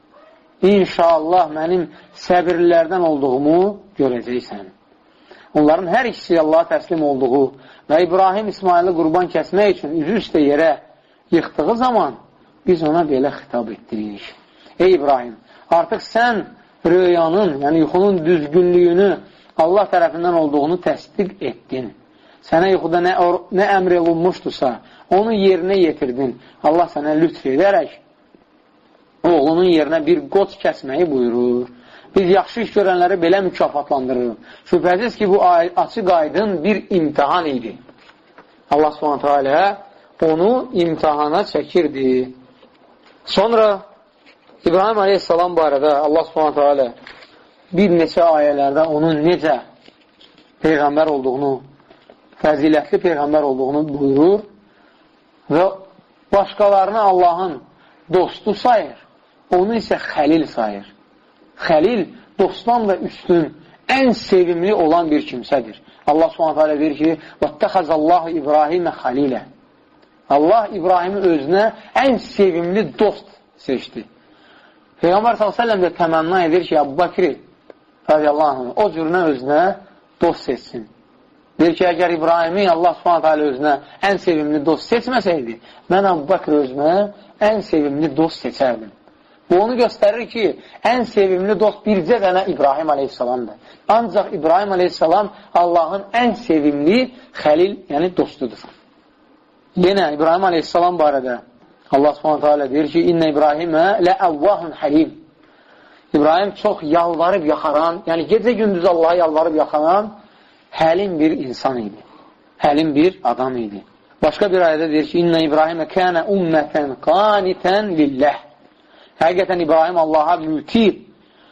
İnşallah mənim səbirlərdən olduğumu görəcəksən. Onların hər ikisi Allaha təslim olduğu və İbrahim İsmaili qurban kəsmək üçün üzü üstə yerə yıxdığı zaman biz ona belə xitab etdik. Ey İbrahim, artıq sən rüyanın, yəni yuxunun düzgünlüyünü Allah tərəfindən olduğunu təsdiq etdin. Sənə yuxuda nə, nə əmr olunmuşdursa, onu yerinə yetirdin. Allah sənə lütf edərək oğlunun yerinə bir qot kəsməyi buyurur. Biz yaxşı iş görənləri belə mükafatlandırırıq. Şübhəsiz ki, bu açıq aydın bir imtihan idi. Allah Subhanahu teala onu imtihana çəkirdi. Sonra İbrahim Aleyhisselam barədə Allah Subhanahu teala bir neçə ayələrdə onun necə peyğəmbər olduğunu, fəzilətli peyğəmbər olduğunu buyurur və başqalarını Allahın dostu sayır, onu isə xəlil sayır. Xəlil dostdan da üstün, ən sevimli olan bir kimsədir. Allah Subhanahu teala deyir ki, وَاتَّخَزَ İbrahimə xəlilə. Allah İbrahimi özünə ən sevimli dost seçdi. Peyğəmbər sallallahu əleyhi və səlləm də təmənna edir ki, Əbu Bakri radiyallahu anh, o cürünə özünə dost seçsin. Deyir ki, əgər İbrahimi Allah Subhanahu teala özünə ən sevimli dost seçməsəydi, mən Əbu Bakri özünə ən sevimli dost seçərdim. Bu onu göstərir ki, ən sevimli dost bircə dənə İbrahim Aleyhisselamdır. Ancaq İbrahim Aleyhisselam Allahın ən sevimli xəlil, yəni dostudur. Yenə İbrahim Aleyhisselam barədə Allah Subhanahu teala deyir ki, İnnə İbrahimə ləəvvahun həlim. İbrahim çox yalvarıb yaxaran, yəni gecə gündüz Allaha yalvarıb yaxaran həlim bir insan idi. Həlim bir adam idi. Başqa bir ayədə deyir ki, İnnə İbrahimə kənə ümmətən qanitən lilləh. Həqiqətən İbrahim Allaha müti,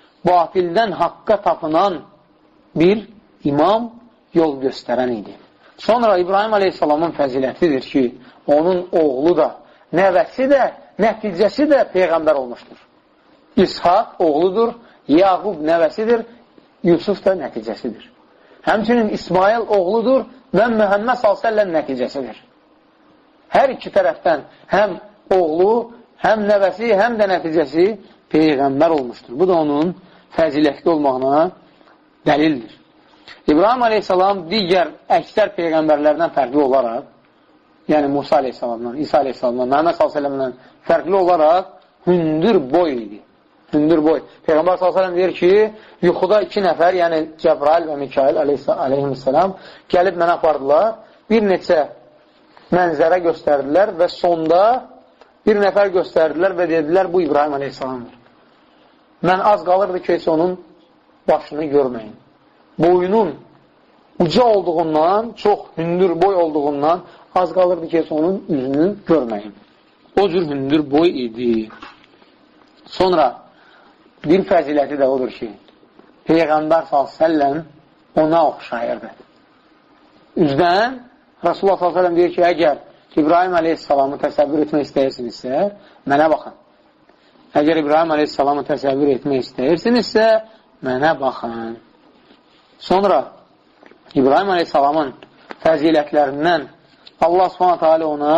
batildən haqqa tapınan bir imam, yol göstərən idi. Sonra İbrahim aleyhissalamın fəzilətidir ki, onun oğlu da, nəvəsi də, nəticəsi də Peyğəmbər olmuşdur. İshaq oğludur, Yaqub nəvəsidir, Yusuf da nəticəsidir. Həmçinin İsmail oğludur və Məhəmməd sallallahu əleyhi və səlləm nəticəsidir. Hər iki tərəfdən həm oğlu, həm nəvəsi, həm də nəticəsi Peyğəmbər olmuşdur. Bu da onun fəzilətli olmağına dəlildir. İbrahim aleyhissalam digər əksər Peyğəmbərlərdən fərqli olaraq, yəni Musa aleyhissalamdan, İsa aleyhissalamdan, Məhəmməd sallallahu əleyhi və səlləm fərqli olaraq hündür boy idi. Hündür boy. Peyğəmbər sallallahu əleyhi və səlləm deyir ki, yuxuda iki nəfər, yəni Cəbrail və Mikail aleyhissalam gəlib mənə apardılar, bir neçə mənzərə göstərdilər və sonda bir nəfər göstərdilər və dedilər, bu İbrahim aleyhissalamdır. Mən az qalırdı ki, heç onun başını görməyin. Boyunun uca olduğundan, çox hündür boy olduğundan az qalırdı ki, heç onun üzünü görməyin. O cür hündür boy idi. Sonra bir fəziləti də odur ki, Peyğəmbər sallallahu əleyhi və səlləm ona oxşayırdı. Üzdən Rasulullah sallallahu əleyhi və səlləm deyir ki, əgər İbrahim aleyhissalamı təsəvvür etmək istəyirsinizsə, mənə baxın. Əgər İbrahim aleyhissalamı təsəvvür etmək istəyirsinizsə, mənə baxın. Sonra İbrahim aleyhissalamın fəzilətlərindən Allah subhanahu teala ona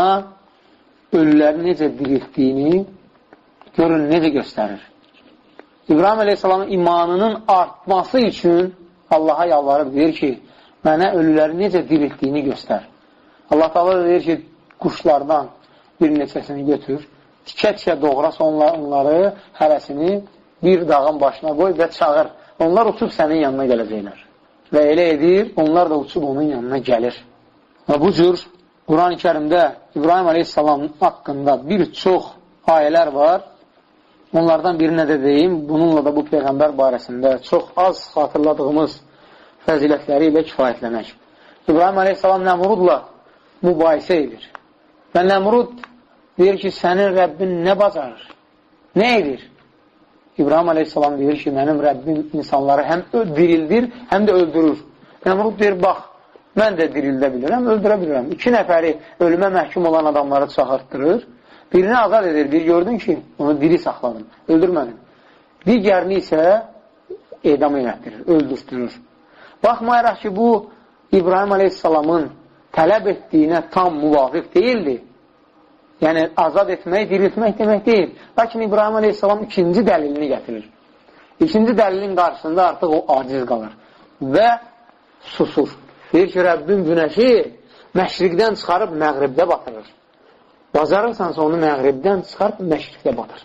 ölüləri necə diriltdiyini görün, necə göstərir. İbrahim aleyhissalamın imanının artması üçün Allaha yalvarıb deyir ki, mənə ölüləri necə diriltdiyini göstər. Allah Teala deyir ki, quşlardan bir neçəsini götür, tikə-tikə doğrasa onlar, onları, hərəsini bir dağın başına qoy və çağır. Onlar uçub sənin yanına gələcəklər. Və elə edir, onlar da uçub onun yanına gəlir. Və bu cür Quran-ı Kərimdə İbrahim aleyhissalam haqqında bir çox ayələr var. Onlardan birinə də deyim, bununla da bu Peyğəmbər barəsində çox az xatırladığımız fəzilətləri ilə kifayətlənək. İbrahim aleyhissalam Nəmrudla mübahisə edir. Və Nəmrud deyir ki, sənin Rəbbin nə bacarır? Nə edir? İbrahim aleyhissalam deyir ki, mənim Rəbbim insanları həm dirildir, həm də öldürür. Nəmrud deyir, bax, mən də dirildə bilirəm, öldürə bilirəm. İki nəfəri ölümə məhkum olan adamları çağırtdırır. Birini azad edir, bir gördün ki, onu diri saxladın, öldürmədin. Digərini isə edam elətdirir, öldürtdürür. Baxmayaraq ki, bu İbrahim aleyhissalamın tələb etdiyinə tam müvafiq deyildi. Yəni, azad etmək, diriltmək demək deyil. Lakin İbrahim aleyhissalam ikinci dəlilini gətirir. İkinci dəlilin qarşısında artıq o aciz qalır və susur. Deyir ki, Rəbbim günəşi məşriqdən çıxarıb məğribdə batırır. Bacarırsansa onu məğribdən çıxarıb məşriqdə batır.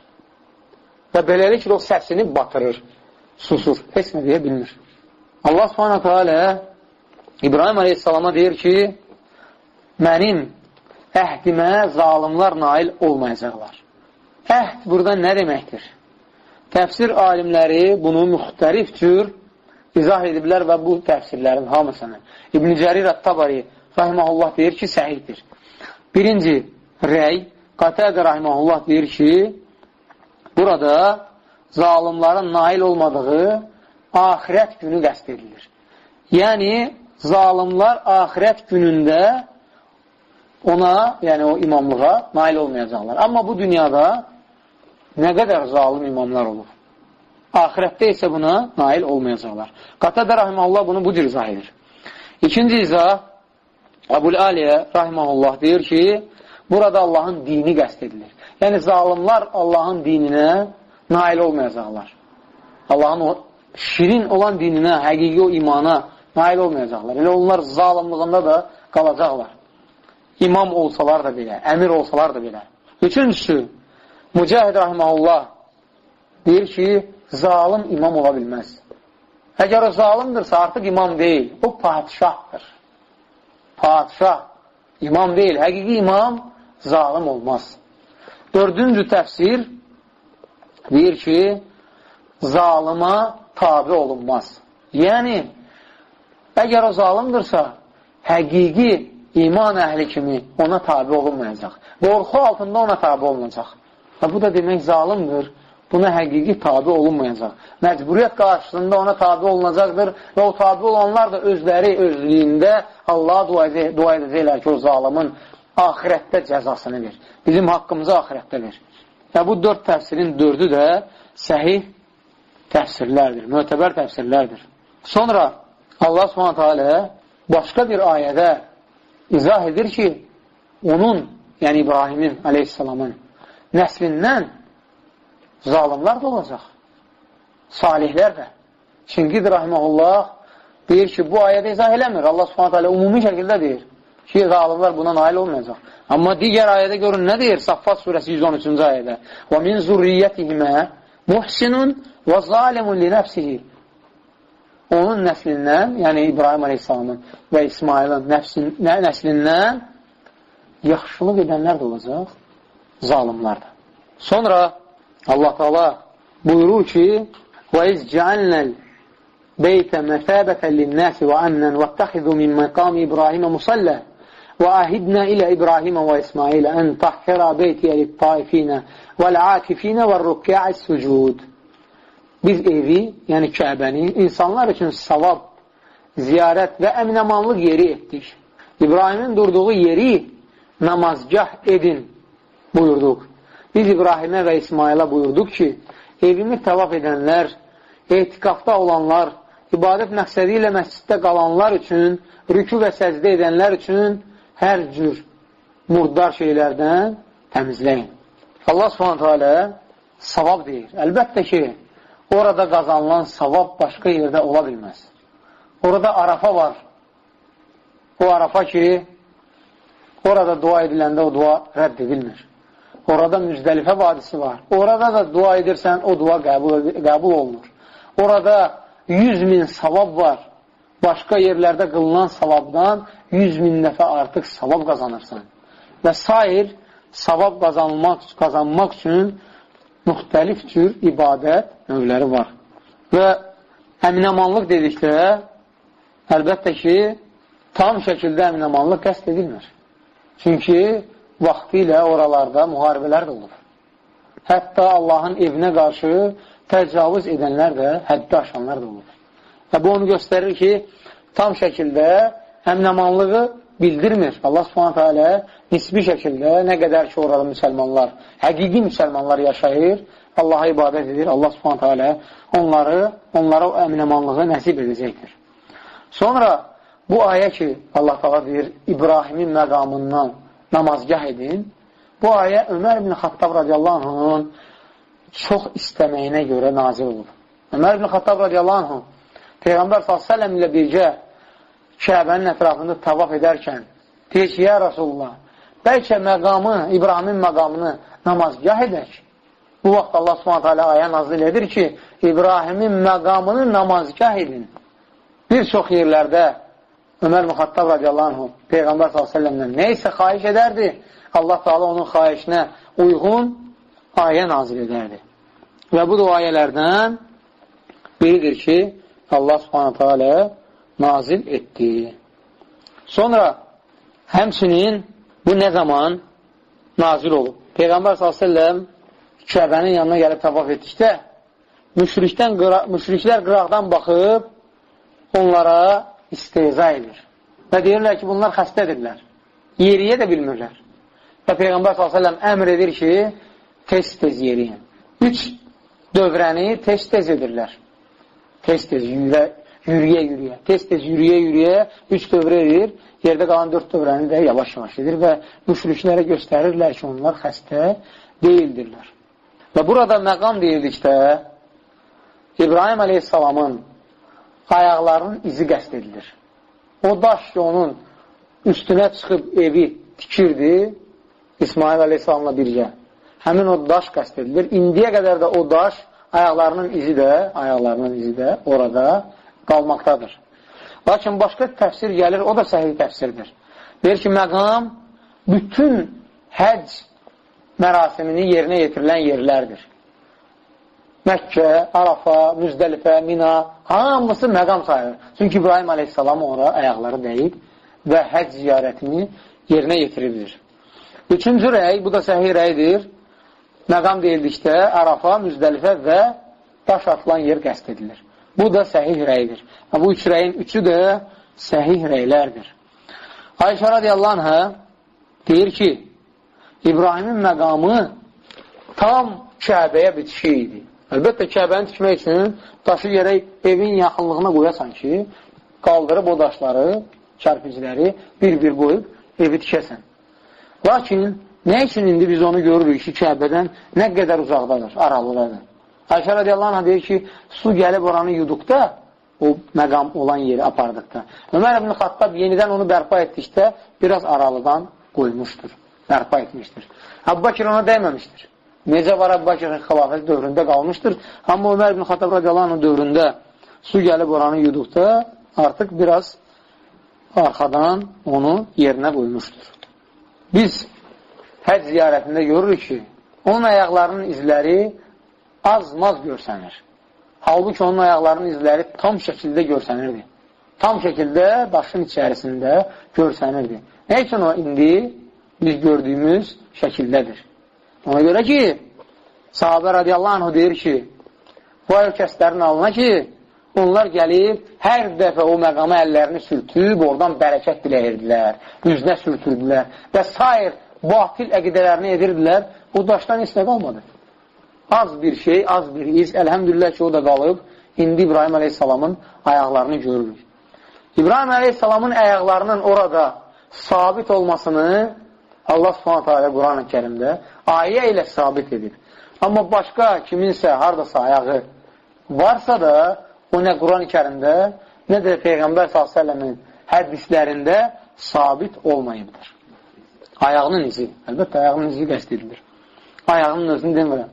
Və beləliklə o səsini batırır, susur, heç nə deyə bilmir. Allah subhanahu teala İbrahim aleyhissalama deyir ki, mənim əhdimə zalimlar nail olmayacaqlar. Əhd burada nə deməkdir? Təfsir alimləri bunu müxtərif cür izah ediblər və bu təfsirlərin hamısını İbn Cərir Ət-Tabari rahiməhullah deyir ki, səhihdir. Birinci rəy, Qatədə rahiməhullah deyir ki, burada zalimların nail olmadığı axirət günü qəsd edilir. Yəni, zalimlar axirət günündə ona, yəni o imamlığa nail olmayacaqlar. Amma bu dünyada nə qədər zalim imamlar olur? Ahirətdə isə buna nail olmayacaqlar. Qatədə rahiməhullah bunu bu cür izah edir. İkinci izah, Əbul Aliyə rahiməhullah deyir ki, burada Allahın dini qəsd edilir. Yəni, zalimlar Allahın dininə nail olmayacaqlar. Allahın o şirin olan dininə, həqiqi o imana nail olmayacaqlar. Elə onlar zalimlığında da qalacaqlar. İmam olsalar da belə, əmir olsalar da belə. Üçüncüsü, Mücahid rahiməhullah deyir ki, zalim imam ola bilməz. Əgər o zalimdirsə, artıq imam deyil. O padişahdır. Padişah, imam deyil. Həqiqi imam zalim olmaz. Dördüncü təfsir deyir ki, zalıma tabi olunmaz. Yəni, əgər o zalimdirsə, həqiqi iman əhli kimi ona tabi olunmayacaq. Qorxu altında ona tabi olunacaq. Və bu da demək zalimdir. buna həqiqi tabi olunmayacaq. Məcburiyyət qarşısında ona tabi olunacaqdır və o tabi olanlar da özləri özlüyündə Allaha dua, edə, dua edəcəklər ki, o zalimin ahirətdə cəzasını ver. Bizim haqqımızı ahirətdə ver. Və bu dörd təfsirin dördü də səhih təfsirlərdir, mötəbər təfsirlərdir. Sonra Allah Subhanahu taala başqa bir ayədə izah edir ki, onun, yəni İbrahimin aleyhissalamın nəslindən zalimlar da olacaq, salihlər də. Çünki rahimehullah deyir ki, bu ayədə izah eləmir. Allah Subhanahu taala ümumi şəkildə deyir ki, zalimlar buna nail olmayacaq. Amma digər ayədə görün nə deyir? Saffat surəsi yüz on üçüncü ayədə. Və min zurriyyətihimə muhsinun və zalimun li nəfsihi. Onun nəslindən, yəni İbrahim aleyhissalamın və İsmailin nəslindən yaxşılıq edənlər də olacaq, zalimlar da. Sonra Allah Teala buyurur ki, وَاِذْ جَعَلْنَا الْبَيْتَ مَثَابَةً لِلنَّاسِ وَأَمْنًا وَاتَّخِذُوا مِنْ مَقَامِ إِبْرَاهِيمَ مُصَلَّى وَأَهِدْنَا إِلَى إِبْرَاهِيمَ وَإِسْمَاعِيلَ أَنْ طَهِّرَ بَيْتِيَ لِلطَّائِفِينَ وَالْعَاكِفِينَ وَالرُّكَّعِ السُّجُودِ. Biz evi, yəni Kəbəni, insanlar üçün savab, ziyarət və əminamanlıq yeri etdik. İbrahimin durduğu yeri namazgah edin buyurduq. Biz İbrahimə və İsmailə buyurduq ki, evimi tavaf edənlər, etikafda olanlar, ibadət məqsədi ilə məsciddə qalanlar üçün, rükü və səcdə edənlər üçün hər cür murdar şeylərdən təmizləyin. Allah Subhanahu taala savab deyir. Əlbəttə ki, orada qazanılan savab başqa yerdə ola bilməz. Orada Arafa var. O Arafa ki, orada dua ediləndə o dua rədd edilmir. Orada Müzdəlifə vadisi var. Orada da dua edirsən, o dua qəbul, qəbul olunur. Orada yüz min savab var. Başqa yerlərdə qılınan savabdan yüz min dəfə artıq savab qazanırsan. Və sair savab qazanmaq, qazanmaq üçün müxtəlif cür ibadət növləri var. Və əminamanlıq dedikdə, əlbəttə ki, tam şəkildə əminamanlıq qəsd edilmir. Çünki vaxtı ilə oralarda müharibələr də olur. Hətta Allahın evinə qarşı təcavüz edənlər də, həddi aşanlar da olur. Və bu onu göstərir ki, tam şəkildə əminamanlığı bildirmir. Allah Subhanahu taala nisbi şəkildə nə qədər ki, orada müsəlmanlar, həqiqi müsəlmanlar yaşayır, Allaha ibadət edir. Allah Subhanahu taala onları, onlara o əminamanlığı nəsib edəcəkdir. Sonra bu ayə ki, Allah Taala deyir, İbrahimin məqamından namazgah edin. Bu ayə Ömər ibn Xattab radiyallahu anh'ın çox istəməyinə görə nazil olub. Ömər ibn Xattab radiyallahu anh'ın Peyğəmbər sallallahu əleyhi və səlləm ilə birgə Kəbənin ətrafında tavaf edərkən deyir ki, ya Rasulullah, bəlkə məqamı, İbrahimin məqamını namazgah edək. Bu vaxt Allah Subhanahu taala ayə nazil edir ki, İbrahimin məqamını namazgah edin. Bir çox yerlərdə Ömər ibn Xattab radiyallahu anh'ın Peyğəmbər sallallahu əleyhi və səlləmdən nə isə xahiş edərdi, Allah Taala onun xahişinə uyğun ayə nazil edərdi. Və bu da ayələrdən biridir ki, Allah Subhanahu taala nazil etdi. Sonra həmçinin bu nə zaman nazil olub? Peyğəmbər sallallahu əleyhi və səlləm Kəbənin yanına gəlib tavaf etdikdə müşrikdən, müşriklər qıraqdan baxıb onlara istehza edir. Və deyirlər ki, bunlar xəstədirlər. Yeriyə də bilmirlər. Və Peyğəmbər sallallahu əleyhi və səlləm əmr edir ki, tez-tez yeriyin. Üç dövrəni tez-tez edirlər. Tez-tez yürüyə-yürüyə. Tez-tez yürüyə-yürüyə üç dövrə edir. Yerdə qalan dörd dövrəni də yavaş-yavaş edir və müşriklərə göstərirlər ki, onlar xəstə deyildirlər. Və burada məqam deyildikdə İbrahim aleyhissalamın ayaqlarının izi qəsd edilir. O daş ki, onun üstünə çıxıb evi tikirdi İsmail aleyhissalamla birgə. Həmin o daş qəsd edilir. İndiyə qədər də o daş, ayaqlarının izi də, ayaqlarının izi də orada qalmaqdadır. Lakin başqa təfsir gəlir, o da səhih təfsirdir. Deyir ki, məqam bütün həcc mərasimini yerinə yetirilən yerlərdir. Məkkə, Arafa, Müzdəlifə, Mina, hamısı məqam sayılır. Çünki İbrahim aleyhissalam ora ayaqları dəyib və həcc ziyarətini yerinə yetiribdir. Üçüncü rəy, bu da səhih rəydir. məqam deyildikdə Ərafa, Müzdəlifə və daş atılan yer qəsd edilir. Bu da səhih rəydir. Bu üç rəyin üçü də səhih rəylərdir. Ayşə radiyallahu anhə deyir ki, İbrahimin məqamı tam Kəbəyə bitişi idi. Əlbəttə, Kəbəni tikmək üçün daşı yerək evin yaxınlığına qoyasan ki, qaldırıb o daşları, kərpiciləri bir-bir qoyub evi tikəsən. Lakin, nə üçün indi biz onu görürük ki, Kəbədən nə qədər uzaqdadır, aralıqdadır? Ayşə radiyallahu anh deyir ki, su gəlib oranı yuduqda, o məqam olan yeri apardıqda. Ömər ibn Xattab yenidən onu bərpa etdikdə, biraz aralıdan qoymuşdur, bərpa etmişdir. Əbu Bakır ona dəyməmişdir. Necə var Əbu Bakırın xilafət dövründə qalmışdır. Amma Ömər ibn Xattab radiyallahu anh dövründə su gəlib oranı yuduqda, artıq biraz arxadan onu yerinə qoymuşdur. Biz həc ziyarətində görürük ki, onun ayaqlarının izləri az-maz görsənir. Halbuki onun ayaqlarının izləri tam şəkildə görsənirdi. Tam şəkildə daşın içərisində görsənirdi. Nə üçün o indi biz gördüyümüz şəkildədir? Ona görə ki, sahabə radiyallahu anh deyir ki, bu ayıq kəslərin alına ki, onlar gəlib, hər dəfə o məqama əllərini sürtüb, oradan bərəkət diləyirdilər, üzünə sürtürdülər və sair batil əqidələrini edirdilər, o daşdan heç nə qalmadı. Az bir şey, az bir iz, əlhəmdülillah ki, o da qalıb, indi İbrahim aleyhissalamın ayaqlarını görürük. İbrahim aleyhissalamın ayaqlarının orada sabit olmasını Allah subhanətə alə Quran-ı Kərimdə ayə ilə sabit edir. Amma başqa kiminsə, haradasa ayağı varsa da, o nə Quran-ı Kərimdə, nə də Peyğəmbər sallallahu əleyhi və səlləmin hədislərində sabit olmayıbdır. Ayağının izi, əlbəttə ayağının izi qəsd edilir. Ayağının özünü demirəm.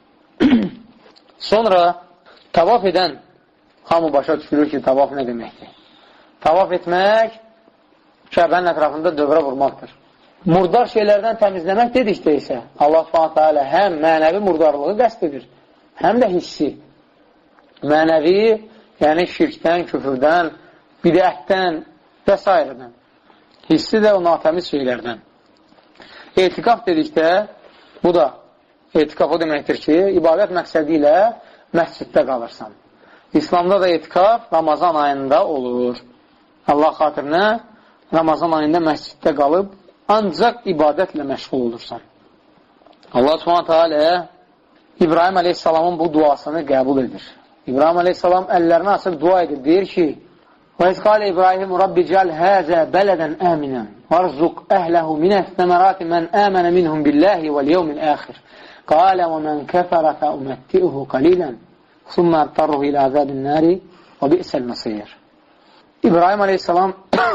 Sonra tavaf edən hamı başa düşürür ki, tavaf nə deməkdir? Tavaf etmək Kəbənin ətrafında dövrə vurmaqdır. Murdar şeylərdən təmizləmək dedikdə isə Allah subhanətə alə həm mənəvi murdarlığı qəsd edir, həm də hissi. Mənəvi, yəni şirkdən, küfürdən, bidətdən və s. Hissi də o natəmiz şeylərdən. Etiqaf dedikdə, bu da etiqaf o deməkdir ki, ibadət məqsədi ilə məsciddə qalırsan. İslamda da etiqaf Ramazan ayında olur. Allah xatirinə Ramazan ayında məsciddə qalıb, ancaq ibadətlə məşğul olursan. Allah subhanətə alə İbrahim aleyhissalamın bu duasını qəbul edir. İbrahim aleyhissalam əllərini açıb dua edir. Deyir ki, وَاِذْ قَالَ إِبْرَاهِمُ رَبِّ جَعَلْ هَذَا بَلَدًا آمِنًا وَارْزُقْ أَهْلَهُ مِنَ الثَّمَرَاتِ مَنْ آمَنَ مِنْهُمْ بِاللَّهِ وَالْيَوْمِ الْآخِرِ قَالَ وَمَنْ كَفَرَ فَأُمَتِّئُهُ قَلِيلًا ثُمَّ اَضْطَرُّهُ إِلَى عَذَابِ النَّارِ وَبِئْسَ الْمَصِيرِ İbrahim aleyhissalam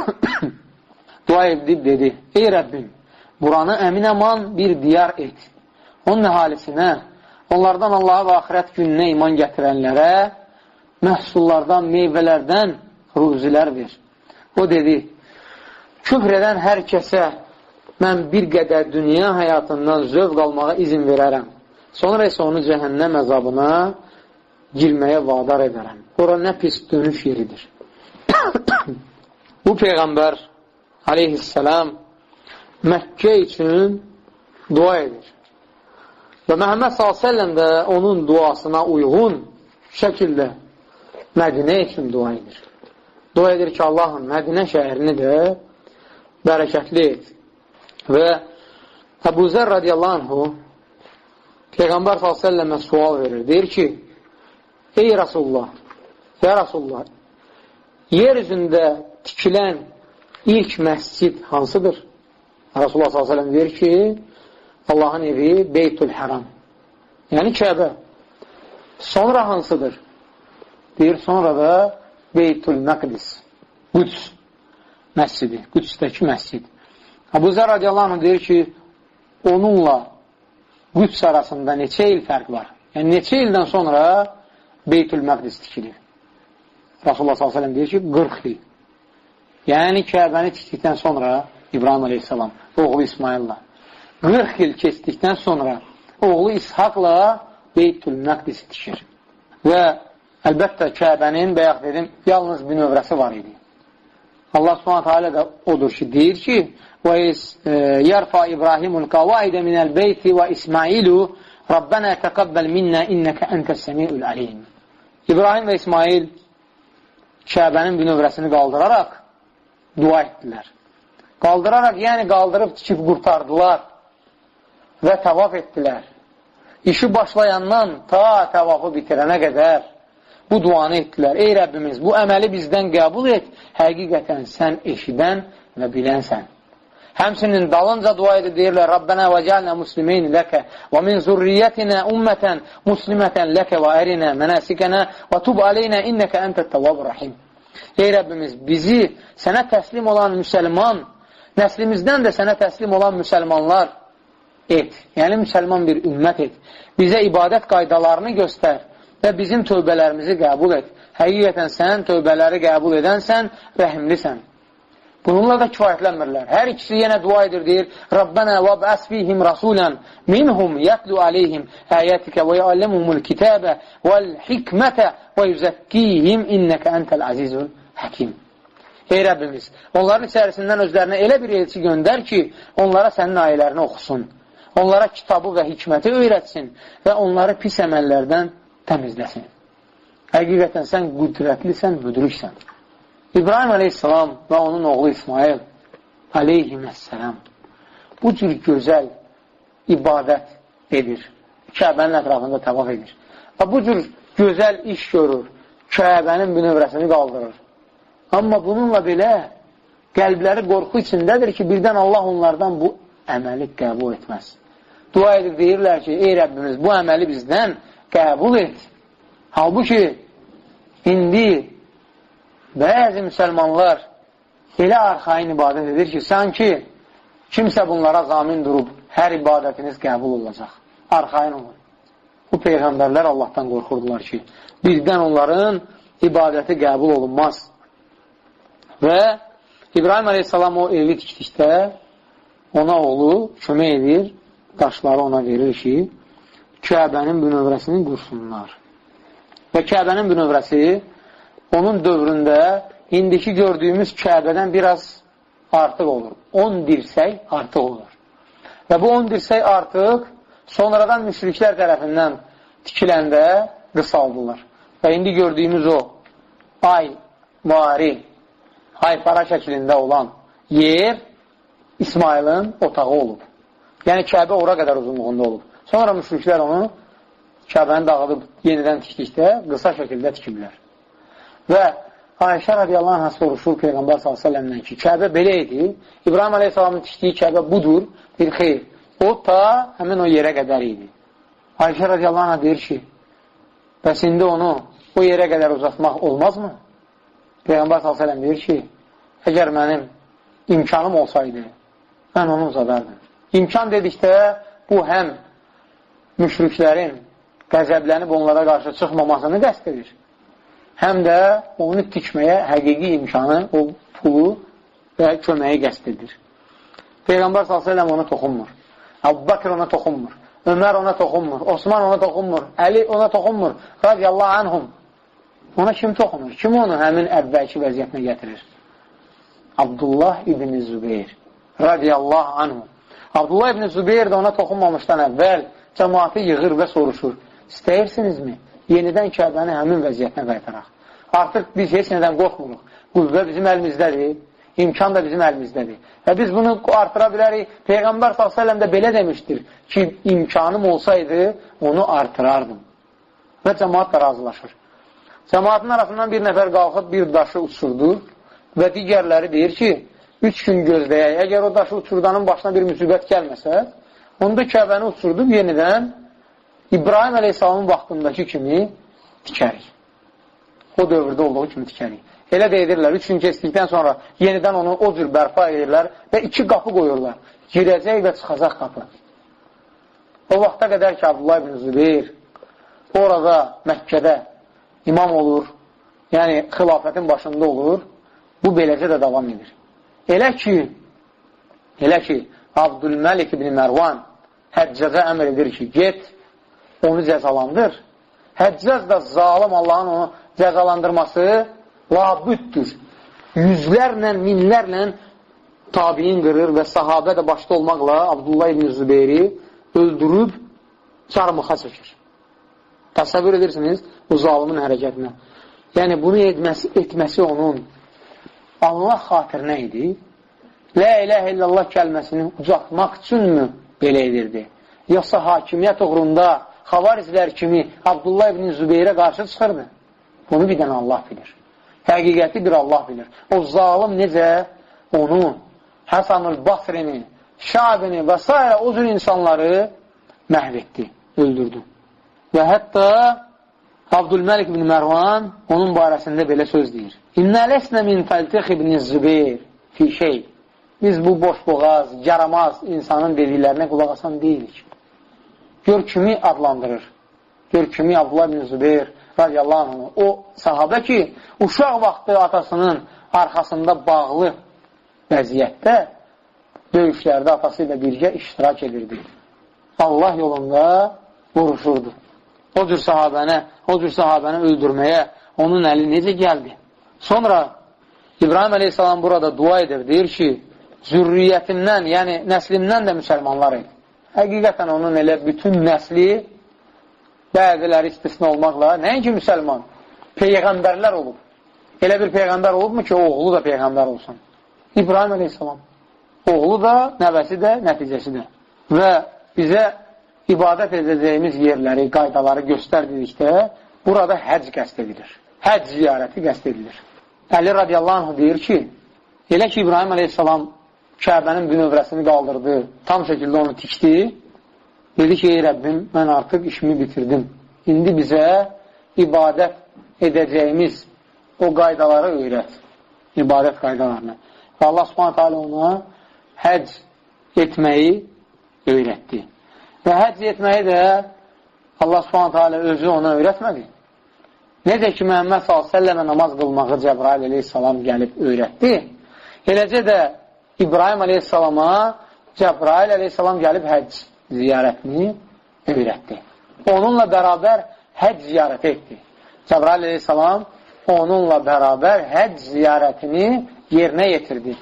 dua edib dedi, ey Rəbbim, buranı əmin-əman bir diyar et. Onun əhalisinə, onlardan Allaha və axirət gününə iman gətirənlərə, məhsullardan, meyvələrdən ruzilər ver. O dedi, küfr edən hər kəsə mən bir qədər dünya həyatından zövq almağa izin verərəm. Sonra isə onu cəhənnəm əzabına girməyə vadar edərəm. Ora nə pis dönüş yeridir. Bu Peyğəmbər aleyhisselam Məkkə üçün dua edir. Və Məhəmməd sallallahu əleyhi və səlləm də onun duasına uyğun şəkildə Mədinə üçün dua edir. Dua edir ki, Allahım Mədinə şəhərini də bərəkətli et. Və Əbu Zər radiyallahu anhu Peyğəmbər sallallahu əleyhi və səlləmə sual verir. Deyir ki, ey Rasulullah, ya Rasulullah, yer üzündə tikilən ilk məscid hansıdır? Rasulullah sallallahu əleyhi və səlləm deyir ki, Allahın evi Beytül Haram, yəni Kəbə. Sonra hansıdır? Deyir, sonra da Beytül Məqdis, Qüds məscidi, Qüdsdəki məscid. Əbu Zər radiyallahu anh deyir ki, onunla Qüds arasında neçə il fərq var? Yəni, neçə ildən sonra Beytül Məqdis tikilir? Rasulullah sallallahu əleyhi və səlləm deyir ki, qırx il. Yəni, Kəbəni tikdikdən sonra İbrahim aleyhissalam, oğlu İsmail'la, qırx il keçdikdən sonra oğlu İshaqla Beytül Məqdisi tikir. Və əlbəttə Kəbənin, bəyək dedim, yalnız bir növrəsi var idi. Allah subhanətə alə də odur ki, deyir ki, وَيَرْفَى إِبْرَاهِمُ الْقَوَائِدَ مِنَ الْبَيْتِ وَإِسْمَعِيلُ Rabbənə təqəbbəl minnə innəkə əntəs-səmi'ul alim. İbrahim və İsmail Kəbənin bünövrəsini qaldıraraq dua etdilər. Qaldıraraq, yəni qaldırıb tikib qurtardılar və təvaf etdilər. İşi başlayandan ta təvafı bitirənə qədər bu duanı etdilər. Ey Rəbbimiz, bu əməli bizdən qəbul et, həqiqətən sən eşidən və bilənsən. Həmsinin dalınca dua edir, deyirlər, Rabbənə və cəlnə muslimin ləkə və min zurriyyətinə ümmətən muslimətən ləkə və ərinə mənəsikənə və tub aleynə innəkə əntət təvvab rahim. Ey Rəbbimiz, bizi sənə təslim olan müsəlman, nəslimizdən də sənə təslim olan müsəlmanlar et. Yəni, müsəlman bir ümmət et. Bizə ibadət qaydalarını göstər və bizim tövbələrimizi qəbul et. Həqiqətən sən tövbələri qəbul edənsən, rəhimlisən. Bununla da kifayətlənmirlər. Hər ikisi yenə dua edir, deyir, Rabbənə və bəsfihim rasulən minhum yətlu aleyhim əyətikə və yəlləmumul kitəbə vəl-hikmətə və yüzəkkihim innəkə əntəl azizul həkim. Ey Rəbbimiz, onların içərisindən özlərinə elə bir elçi göndər ki, onlara sənin ayələrini oxusun, onlara kitabı və hikməti öyrətsin və onları pis əməllərdən təmizləsin. Həqiqətən sən qüdrətlisən, müdriksən. İbrahim aleyhissalam və onun oğlu İsmail aleyhissalam bu cür gözəl ibadət edir. Kəbənin ətrafında təvaf edir. Və bu cür gözəl iş görür. Kəbənin bünövrəsini qaldırır. Amma bununla belə qəlbləri qorxu içindədir ki, birdən Allah onlardan bu əməli qəbul etməz. Dua edib deyirlər ki, ey Rəbbimiz, bu əməli bizdən qəbul et. Halbuki, indi bəzi müsəlmanlar elə arxain ibadət edir ki, sanki kimsə bunlara zamin durub, hər ibadətiniz qəbul olacaq. Arxain olur. Bu peyğəmbərlər Allahdan qorxurdular ki, birdən onların ibadəti qəbul olunmaz. Və İbrahim aleyhissalam o evi tikdikdə ona oğlu kömək edir, daşları ona verir ki, Kəbənin bünövrəsini qursunlar. Və Kəbənin bünövrəsi onun dövründə indiki gördüyümüz Kəbədən biraz artıq olur. on dirsək artıq olur. Və bu on dirsək artıq sonradan müşriklər tərəfindən tikiləndə qısaldılar. Və indi gördüyümüz o ay vari, hayfara şəklində olan yer İsmailin otağı olub. Yəni Kəbə ora qədər uzunluğunda olub. Sonra müşriklər onu Kəbəni dağıdıb yenidən tikdikdə qısa şəkildə tikiblər. Və Ayşə radiyallahu anh'a soruşur Peyğəmbər sallallahu aleyhi ve sellemdən ki, Kəbə belə idi, İbrahim aleyhissalamın tikdiyi Kəbə budur, bir xeyr. O ta həmin o yerə qədər idi. Ayşə radiyallahu anh'a deyir ki, bəs indi onu o yerə qədər uzatmaq olmazmı? Peyğəmbər sallallahu aleyhi ve sellem deyir ki, əgər mənim imkanım olsaydı, mən onu uzadardım. İmkan dedikdə bu həm müşriklərin qəzəblənib onlara qarşı çıxmamasını qəsd edir. Həm də onu tikməyə həqiqi imkanı, o pulu və köməyi qəsd edir. Peyğəmbər sallallahu əleyhi və səlləm ona toxunmur. Əbu Bəkr ona toxunmur. Ömər ona toxunmur. Osman ona toxunmur. Əli ona toxunmur. Radiyallahu anhum. Ona kim toxunur? Kim onu həmin əvvəlki vəziyyətinə gətirir? Abdullah ibn Zübeyir. Radiyallahu anhum. Abdullah ibn Zübeyir də ona toxunmamışdan əvvəl cəmaatı yığır və soruşur. İstəyirsinizmi? Yenidən Kəbəni həmin vəziyyətinə qaytaraq. Artıq biz heç nədən qorxmuruq. Qüvvə bizim əlimizdədir, imkan da bizim əlimizdədir. Və biz bunu artıra bilərik. Peyğəmbər sallallahu əleyhi və səlləm də belə demişdir ki, imkanım olsaydı, onu artırardım. Və cəmaat da razılaşır. Cəmaatın arasından bir nəfər qalxıb bir daşı uçurdu və digərləri deyir ki, üç gün gözləyək. Əgər o daşı uçurdanın başına bir müsibət gəlməsə, onda Kəbəni uçurdub yenidən İbrahim əleyhissalamın vaxtındakı kimi tikərik. O dövrdə olduğu kimi tikərik. Elə də edirlər, üç gün keçdikdən sonra yenidən onu o cür bərpa edirlər və iki qapı qoyurlar. Girəcək və çıxacaq qapı. O vaxta qədər ki, Abdullah ibn Zübeyir orada Məkkədə imam olur, yəni xilafətin başında olur, bu beləcə də davam edir. Elə ki, elə ki, Abdülməlik ibn Mərvan Həccəcə əmr edir ki, get, onu cəzalandır. Həccəz də zalim Allahın onu cəzalandırması labüddür. Yüzlərlə, minlərlə tabiin qırır və sahabə də başda olmaqla Abdullah ibn Zübeyri öldürüb çarmıxa çəkir. Təsəvvür edirsiniz bu zalimin hərəkətinə. Yəni, bunu etməsi, etməsi onun Allah xatirinə idi. La iləhə illallah kəlməsini ucatmaq üçünmü belə edirdi? Yoxsa hakimiyyət uğrunda xavariclər kimi Abdullah ibn Zübeyrə qarşı çıxırdı? Bunu bir dənə Allah bilir. Həqiqəti bir Allah bilir. O zalim necə onu, Həsanül Basrini, Şabini və s. o cür insanları məhv etdi, öldürdü. Və hətta Abdülməlik ibn Mərvan onun barəsində belə söz deyir. İnnə ləsnə min fəltix ibn Zübeyr fi şey. Biz bu boş-boğaz, yaramaz insanın dediklərinə qulaq asan deyilik. Gör kimi adlandırır. Gör kimi Abdullah ibn Zübeyr radiyallahu anh. O sahabə ki, uşaq vaxtı atasının arxasında bağlı vəziyyətdə döyüşlərdə atası ilə birgə iştirak edirdi. Allah yolunda vuruşurdu. O cür sahabəni, o cür sahabəni öldürməyə onun əli necə gəldi? Sonra İbrahim əleyhissalam burada dua edir, deyir ki, zürriyyətimdən, yəni nəslimdən də müsəlmanlar edir. Həqiqətən onun elə bütün nəsli, bəziləri istisna olmaqla, nəinki müsəlman, peyğəmbərlər olub. Elə bir peyğəmbər olubmu ki, oğlu da peyğəmbər olsun. İbrahim əleyhissalam. Oğlu da, nəvəsi də, nəticəsi də. Və bizə ibadət edəcəyimiz yerləri, qaydaları göstərdikdə, burada həc qəst edilir. Həc ziyarəti qəst edilir. Əli radiyallahu anh deyir ki, elə ki, İbrahim əleyhissalam Kəbənin bünövrəsini qaldırdı, tam şəkildə onu tikdi, dedi ki, ey Rəbbim, mən artıq işimi bitirdim. İndi bizə ibadət edəcəyimiz o qaydaları öyrət, ibadət qaydalarını. Və Allah subhanətə alə ona həc etməyi öyrətdi. Və həc etməyi də Allah subhanətə alə özü ona öyrətmədi. Necə ki, Məhəmməd sallallahu əleyhi və səlləmə namaz qılmağı Cəbrail əleyhissalam gəlib öyrətdi, eləcə də İbrahim əleyhissalama Cəbrail əleyhissalam gəlib həcc ziyarətini öyrətdi. Onunla bərabər həcc ziyarəti etdi. Cəbrail əleyhissalam onunla bərabər həcc ziyarətini yerinə yetirdi.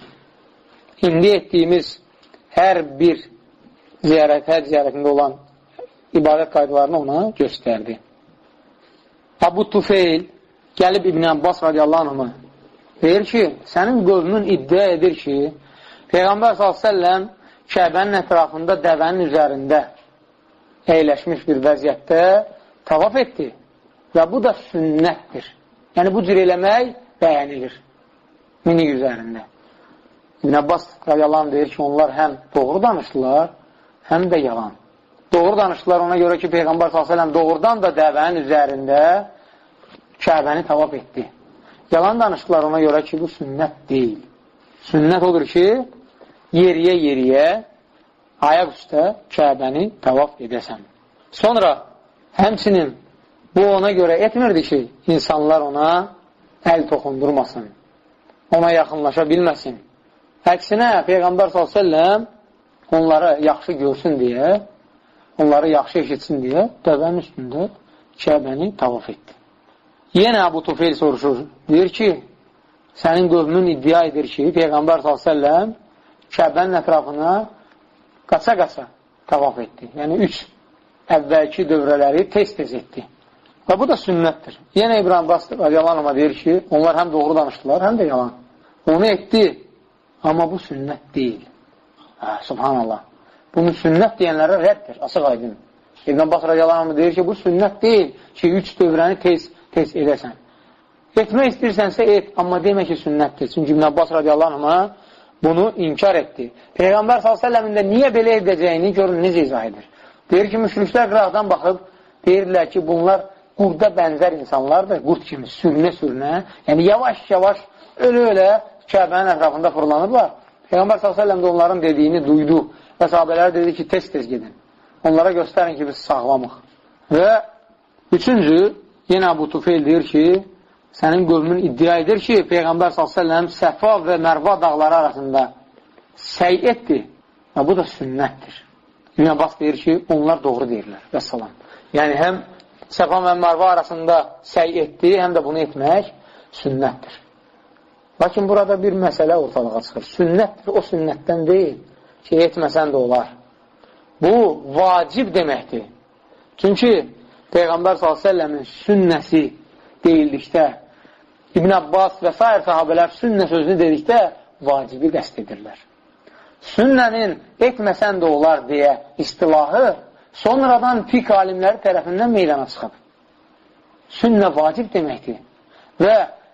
İndi etdiyimiz hər bir ziyarət, həcc ziyarətində olan ibadət qaydalarını ona göstərdi. Abu Tufeyl gəlib İbn Abbas radiyallahu anhına deyir ki, sənin qövmün iddia edir ki, Peyğəmbər sallallahu əleyhi və səlləm Kəbənin ətrafında dəvənin üzərində əyləşmiş bir vəziyyətdə tavaf etdi və bu da sünnətdir. Yəni, bu cür eləmək bəyənilir minik üzərində. İbn Abbas radiyallahu anh deyir ki, onlar həm doğru danışdılar, həm də yalan. Doğru danışdılar ona görə ki, Peyğəmbər sallallahu əleyhi və səlləm doğrudan da dəvənin üzərində Kəbəni tavaf etdi. Yalan danışdılar ona görə ki, bu sünnət deyil. Sünnət odur ki, yeriyə-yeriyə ayaq üstə Kəbəni tavaf edəsən. Sonra həmçinin bu ona görə etmirdi ki, insanlar ona əl toxundurmasın, ona yaxınlaşa bilməsin. Əksinə, Peyğəmbər sallallahu əleyhi və səlləm onları yaxşı görsün deyə, onları yaxşı eşitsin deyə dəvənin üstündə Kəbəni tavaf etdi. Yenə Əbu Tufeyl soruşur, deyir ki, sənin qövmün iddia edir ki, Peyğəmbər sallallahu əleyhi və səlləm Kəbənin ətrafına qaça-qaça tavaf etdi. Yəni, üç əvvəlki dövrələri tez-tez etdi. Və bu da sünnətdir. Yenə İbrahim Abbas radiyallahu anh deyir ki, onlar həm doğru danışdılar, həm də yalan. Onu etdi, amma bu sünnət deyil. Hə, subhanallah. Bunu sünnət deyənlərə rəddir, asıq aydın. İbn Abbas radiyallahu anh deyir ki, bu sünnət deyil ki, üç dövrəni tez, tez edəsən. Etmək istəyirsənsə et, amma demə ki, sünnətdir. Çünki İbn Abbas radiyallahu anh bunu inkar etdi. Peyğəmbər sallallahu əleyhi və səlləmin də niyə belə edəcəyini görün, necə izah edir. Deyir ki, müşriklər qıraqdan baxıb, deyirlər ki, bunlar qurda bənzər insanlardır, qurd kimi sürünə-sürünə, yəni yavaş-yavaş, ölə-ölə Kəbənin ətrafında fırlanırlar. Peyğəmbər sallallahu əleyhi və səlləm də onların dediyini duydu və sahabələr dedi ki, tez-tez gedin. Onlara göstərin ki, biz sağlamıq. Və üçüncü, yenə Əbu Tufeyl deyir ki, sənin qövmün iddia edir ki, Peyğəmbər sallallahu əleyhi və səlləm Səfa və Mərva dağları arasında səy etdi və bu da sünnətdir. İbn Abbas deyir ki, onlar doğru deyirlər. Vəssalam. Yəni, həm Səfa və Mərva arasında səy etdi, həm də bunu etmək sünnətdir. Lakin burada bir məsələ ortalığa çıxır. Sünnətdir, o sünnətdən deyil ki, etməsən də olar. Bu, vacib deməkdir. Çünki Peyğəmbər sallallahu əleyhi və səlləmin sünnəsi deyildikdə, İbn Abbas və s. sahabələr sünnə sözünü dedikdə vacibi qəsd edirlər. Sünnənin etməsən də olar deyə istilahı sonradan fiqh alimləri tərəfindən meydana çıxıb. Sünnə vacib deməkdir və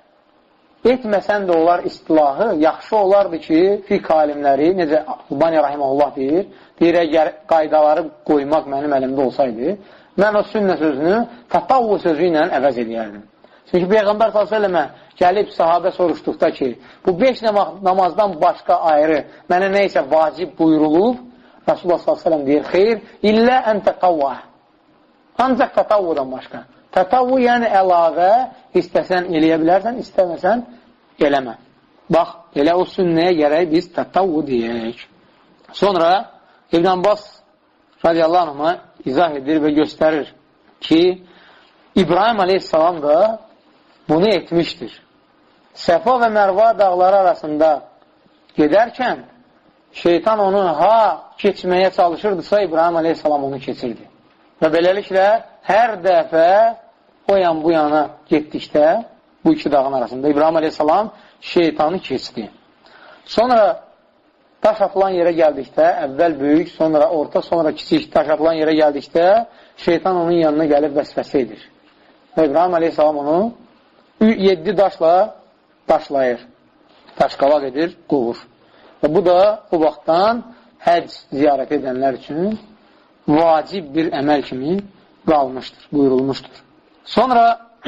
etməsən də olar istilahı yaxşı olardı ki, fiqh alimləri, necə Albani rahimehullah deyir, deyir, əgər qaydaları qoymaq mənim əlimdə olsaydı, mən o sünnə sözünü tatavvu sözü ilə əvəz edərdim. Çünki Peyğəmbər sallallahu əleyhi və səlləmə gəlib sahabə soruşduqda ki, bu beş namazdan başqa ayrı mənə neysə vacib buyurulub, Rasulullah sallallahu əleyhi və səlləm deyir, xeyr, illə ən tətavvah. Ancaq tətavvudan başqa. Tətavvu yəni əlavə, istəsən eləyə bilərsən, istəməsən eləmə. Bax, elə o sünnəyə gərək biz tətavvu deyək. Sonra İbn Abbas radiyallahu anh'a izah edir və göstərir ki, İbrahim aleyhissalam da bunu etmişdir. Səfa və Mərva dağları arasında gedərkən şeytan onu ha keçməyə çalışırdısa, İbrahim aleyhissalam onu keçirdi. Və beləliklə hər dəfə o yan bu yana getdikdə bu iki dağın arasında İbrahim aleyhissalam şeytanı keçdi. Sonra daş atılan yerə gəldikdə, əvvəl böyük, sonra orta, sonra kiçik daş atılan yerə gəldikdə şeytan onun yanına gəlib vəsvəsə edir. Və İbrahim aleyhissalam onu yeddi daşla daşlayır. Daşqalaq edir, qovur. Və bu da o vaxtdan həcc ziyarət edənlər üçün vacib bir əməl kimi qalmışdır, buyurulmuşdur. Sonra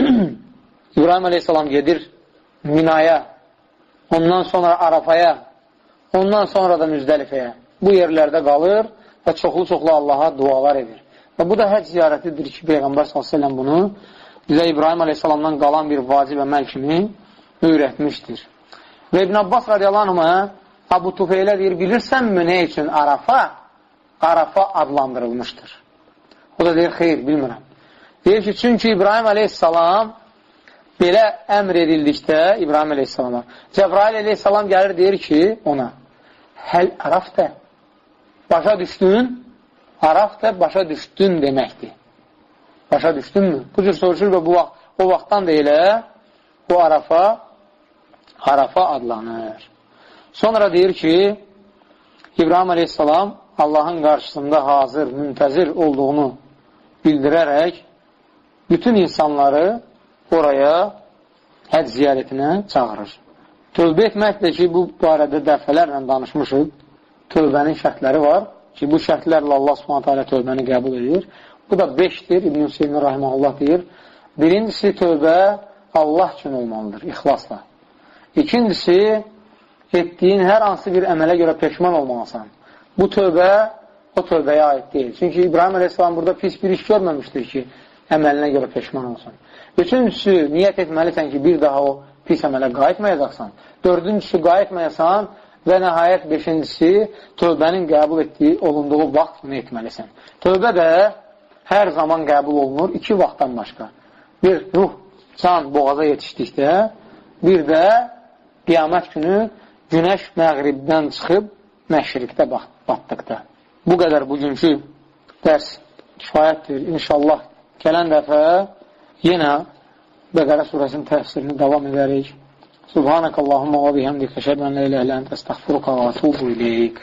İbrahim aleyhissalam gedir Minaya, ondan sonra Arafaya, ondan sonra da Müzdəlifəyə. Bu yerlərdə qalır və çoxlu-çoxlu Allaha dualar edir. Və bu da həcc ziyarətidir ki, Peyğəmbər sallallahu əleyhi və səlləm bunu bizə İbrahim aleyhissalamdan qalan bir vacib əməl kimi öyrətmişdir. Və İbn Abbas radiyallahu anh'a Abu Tufeylə deyir, bilirsənmi nə üçün Arafa? Arafa adlandırılmışdır. O da deyir, xeyr, bilmirəm. Deyir ki, çünki İbrahim aleyhissalam belə əmr edildikdə İbrahim aleyhissalama, Cəbrail aleyhissalam gəlir, deyir ki, ona, həl Arafdə, başa düşdün, Arafdə başa düşdün deməkdir. Başa düşdünmü? Bu cür soruşur və bu vaxt, o vaxtdan da elə bu Arafa, Arafa adlanır. Sonra deyir ki, İbrahim aleyhissalam Allahın qarşısında hazır, müntəzir olduğunu bildirərək bütün insanları oraya həcc ziyarətinə çağırır. Tövbə etməklə ki, bu barədə dəfələrlə danışmışıq. Tövbənin şərtləri var ki, bu şərtlərlə Allah subhanətə alə tövbəni qəbul edir. Bu da beşdir, İbn Hüseyin rahimehullah deyir. Birincisi tövbə Allah üçün olmalıdır, ixlasla. İkincisi, etdiyin hər hansı bir əmələ görə peşman olmalısan. Bu tövbə o tövbəyə aid deyil. Çünki İbrahim aleyhissalam burada pis bir iş görməmişdir ki, əməlinə görə peşman olsun. Üçüncüsü, niyyət etməlisən ki, bir daha o pis əmələ qayıtmayacaqsan. Dördüncüsü, qayıtmayasan və nəhayət beşincisi, tövbənin qəbul etdiyi, olunduğu vaxt kimi etməlisən. Tövbə də hər zaman qəbul olunur, iki vaxtdan başqa. Bir, ruh, can boğaza yetişdikdə, bir də qiyamət günü günəş məğribdən çıxıb məşriqdə batdıqda. Bu qədər bugünkü dərs kifayətdir. İnşallah gələn dəfə yenə Bəqərə surəsinin təfsirini davam edərik. Subhanəkəllahumma və bihəmdik əşhədu ən la ilahə illə əntə əstəğfiruka və etûbu ileyk.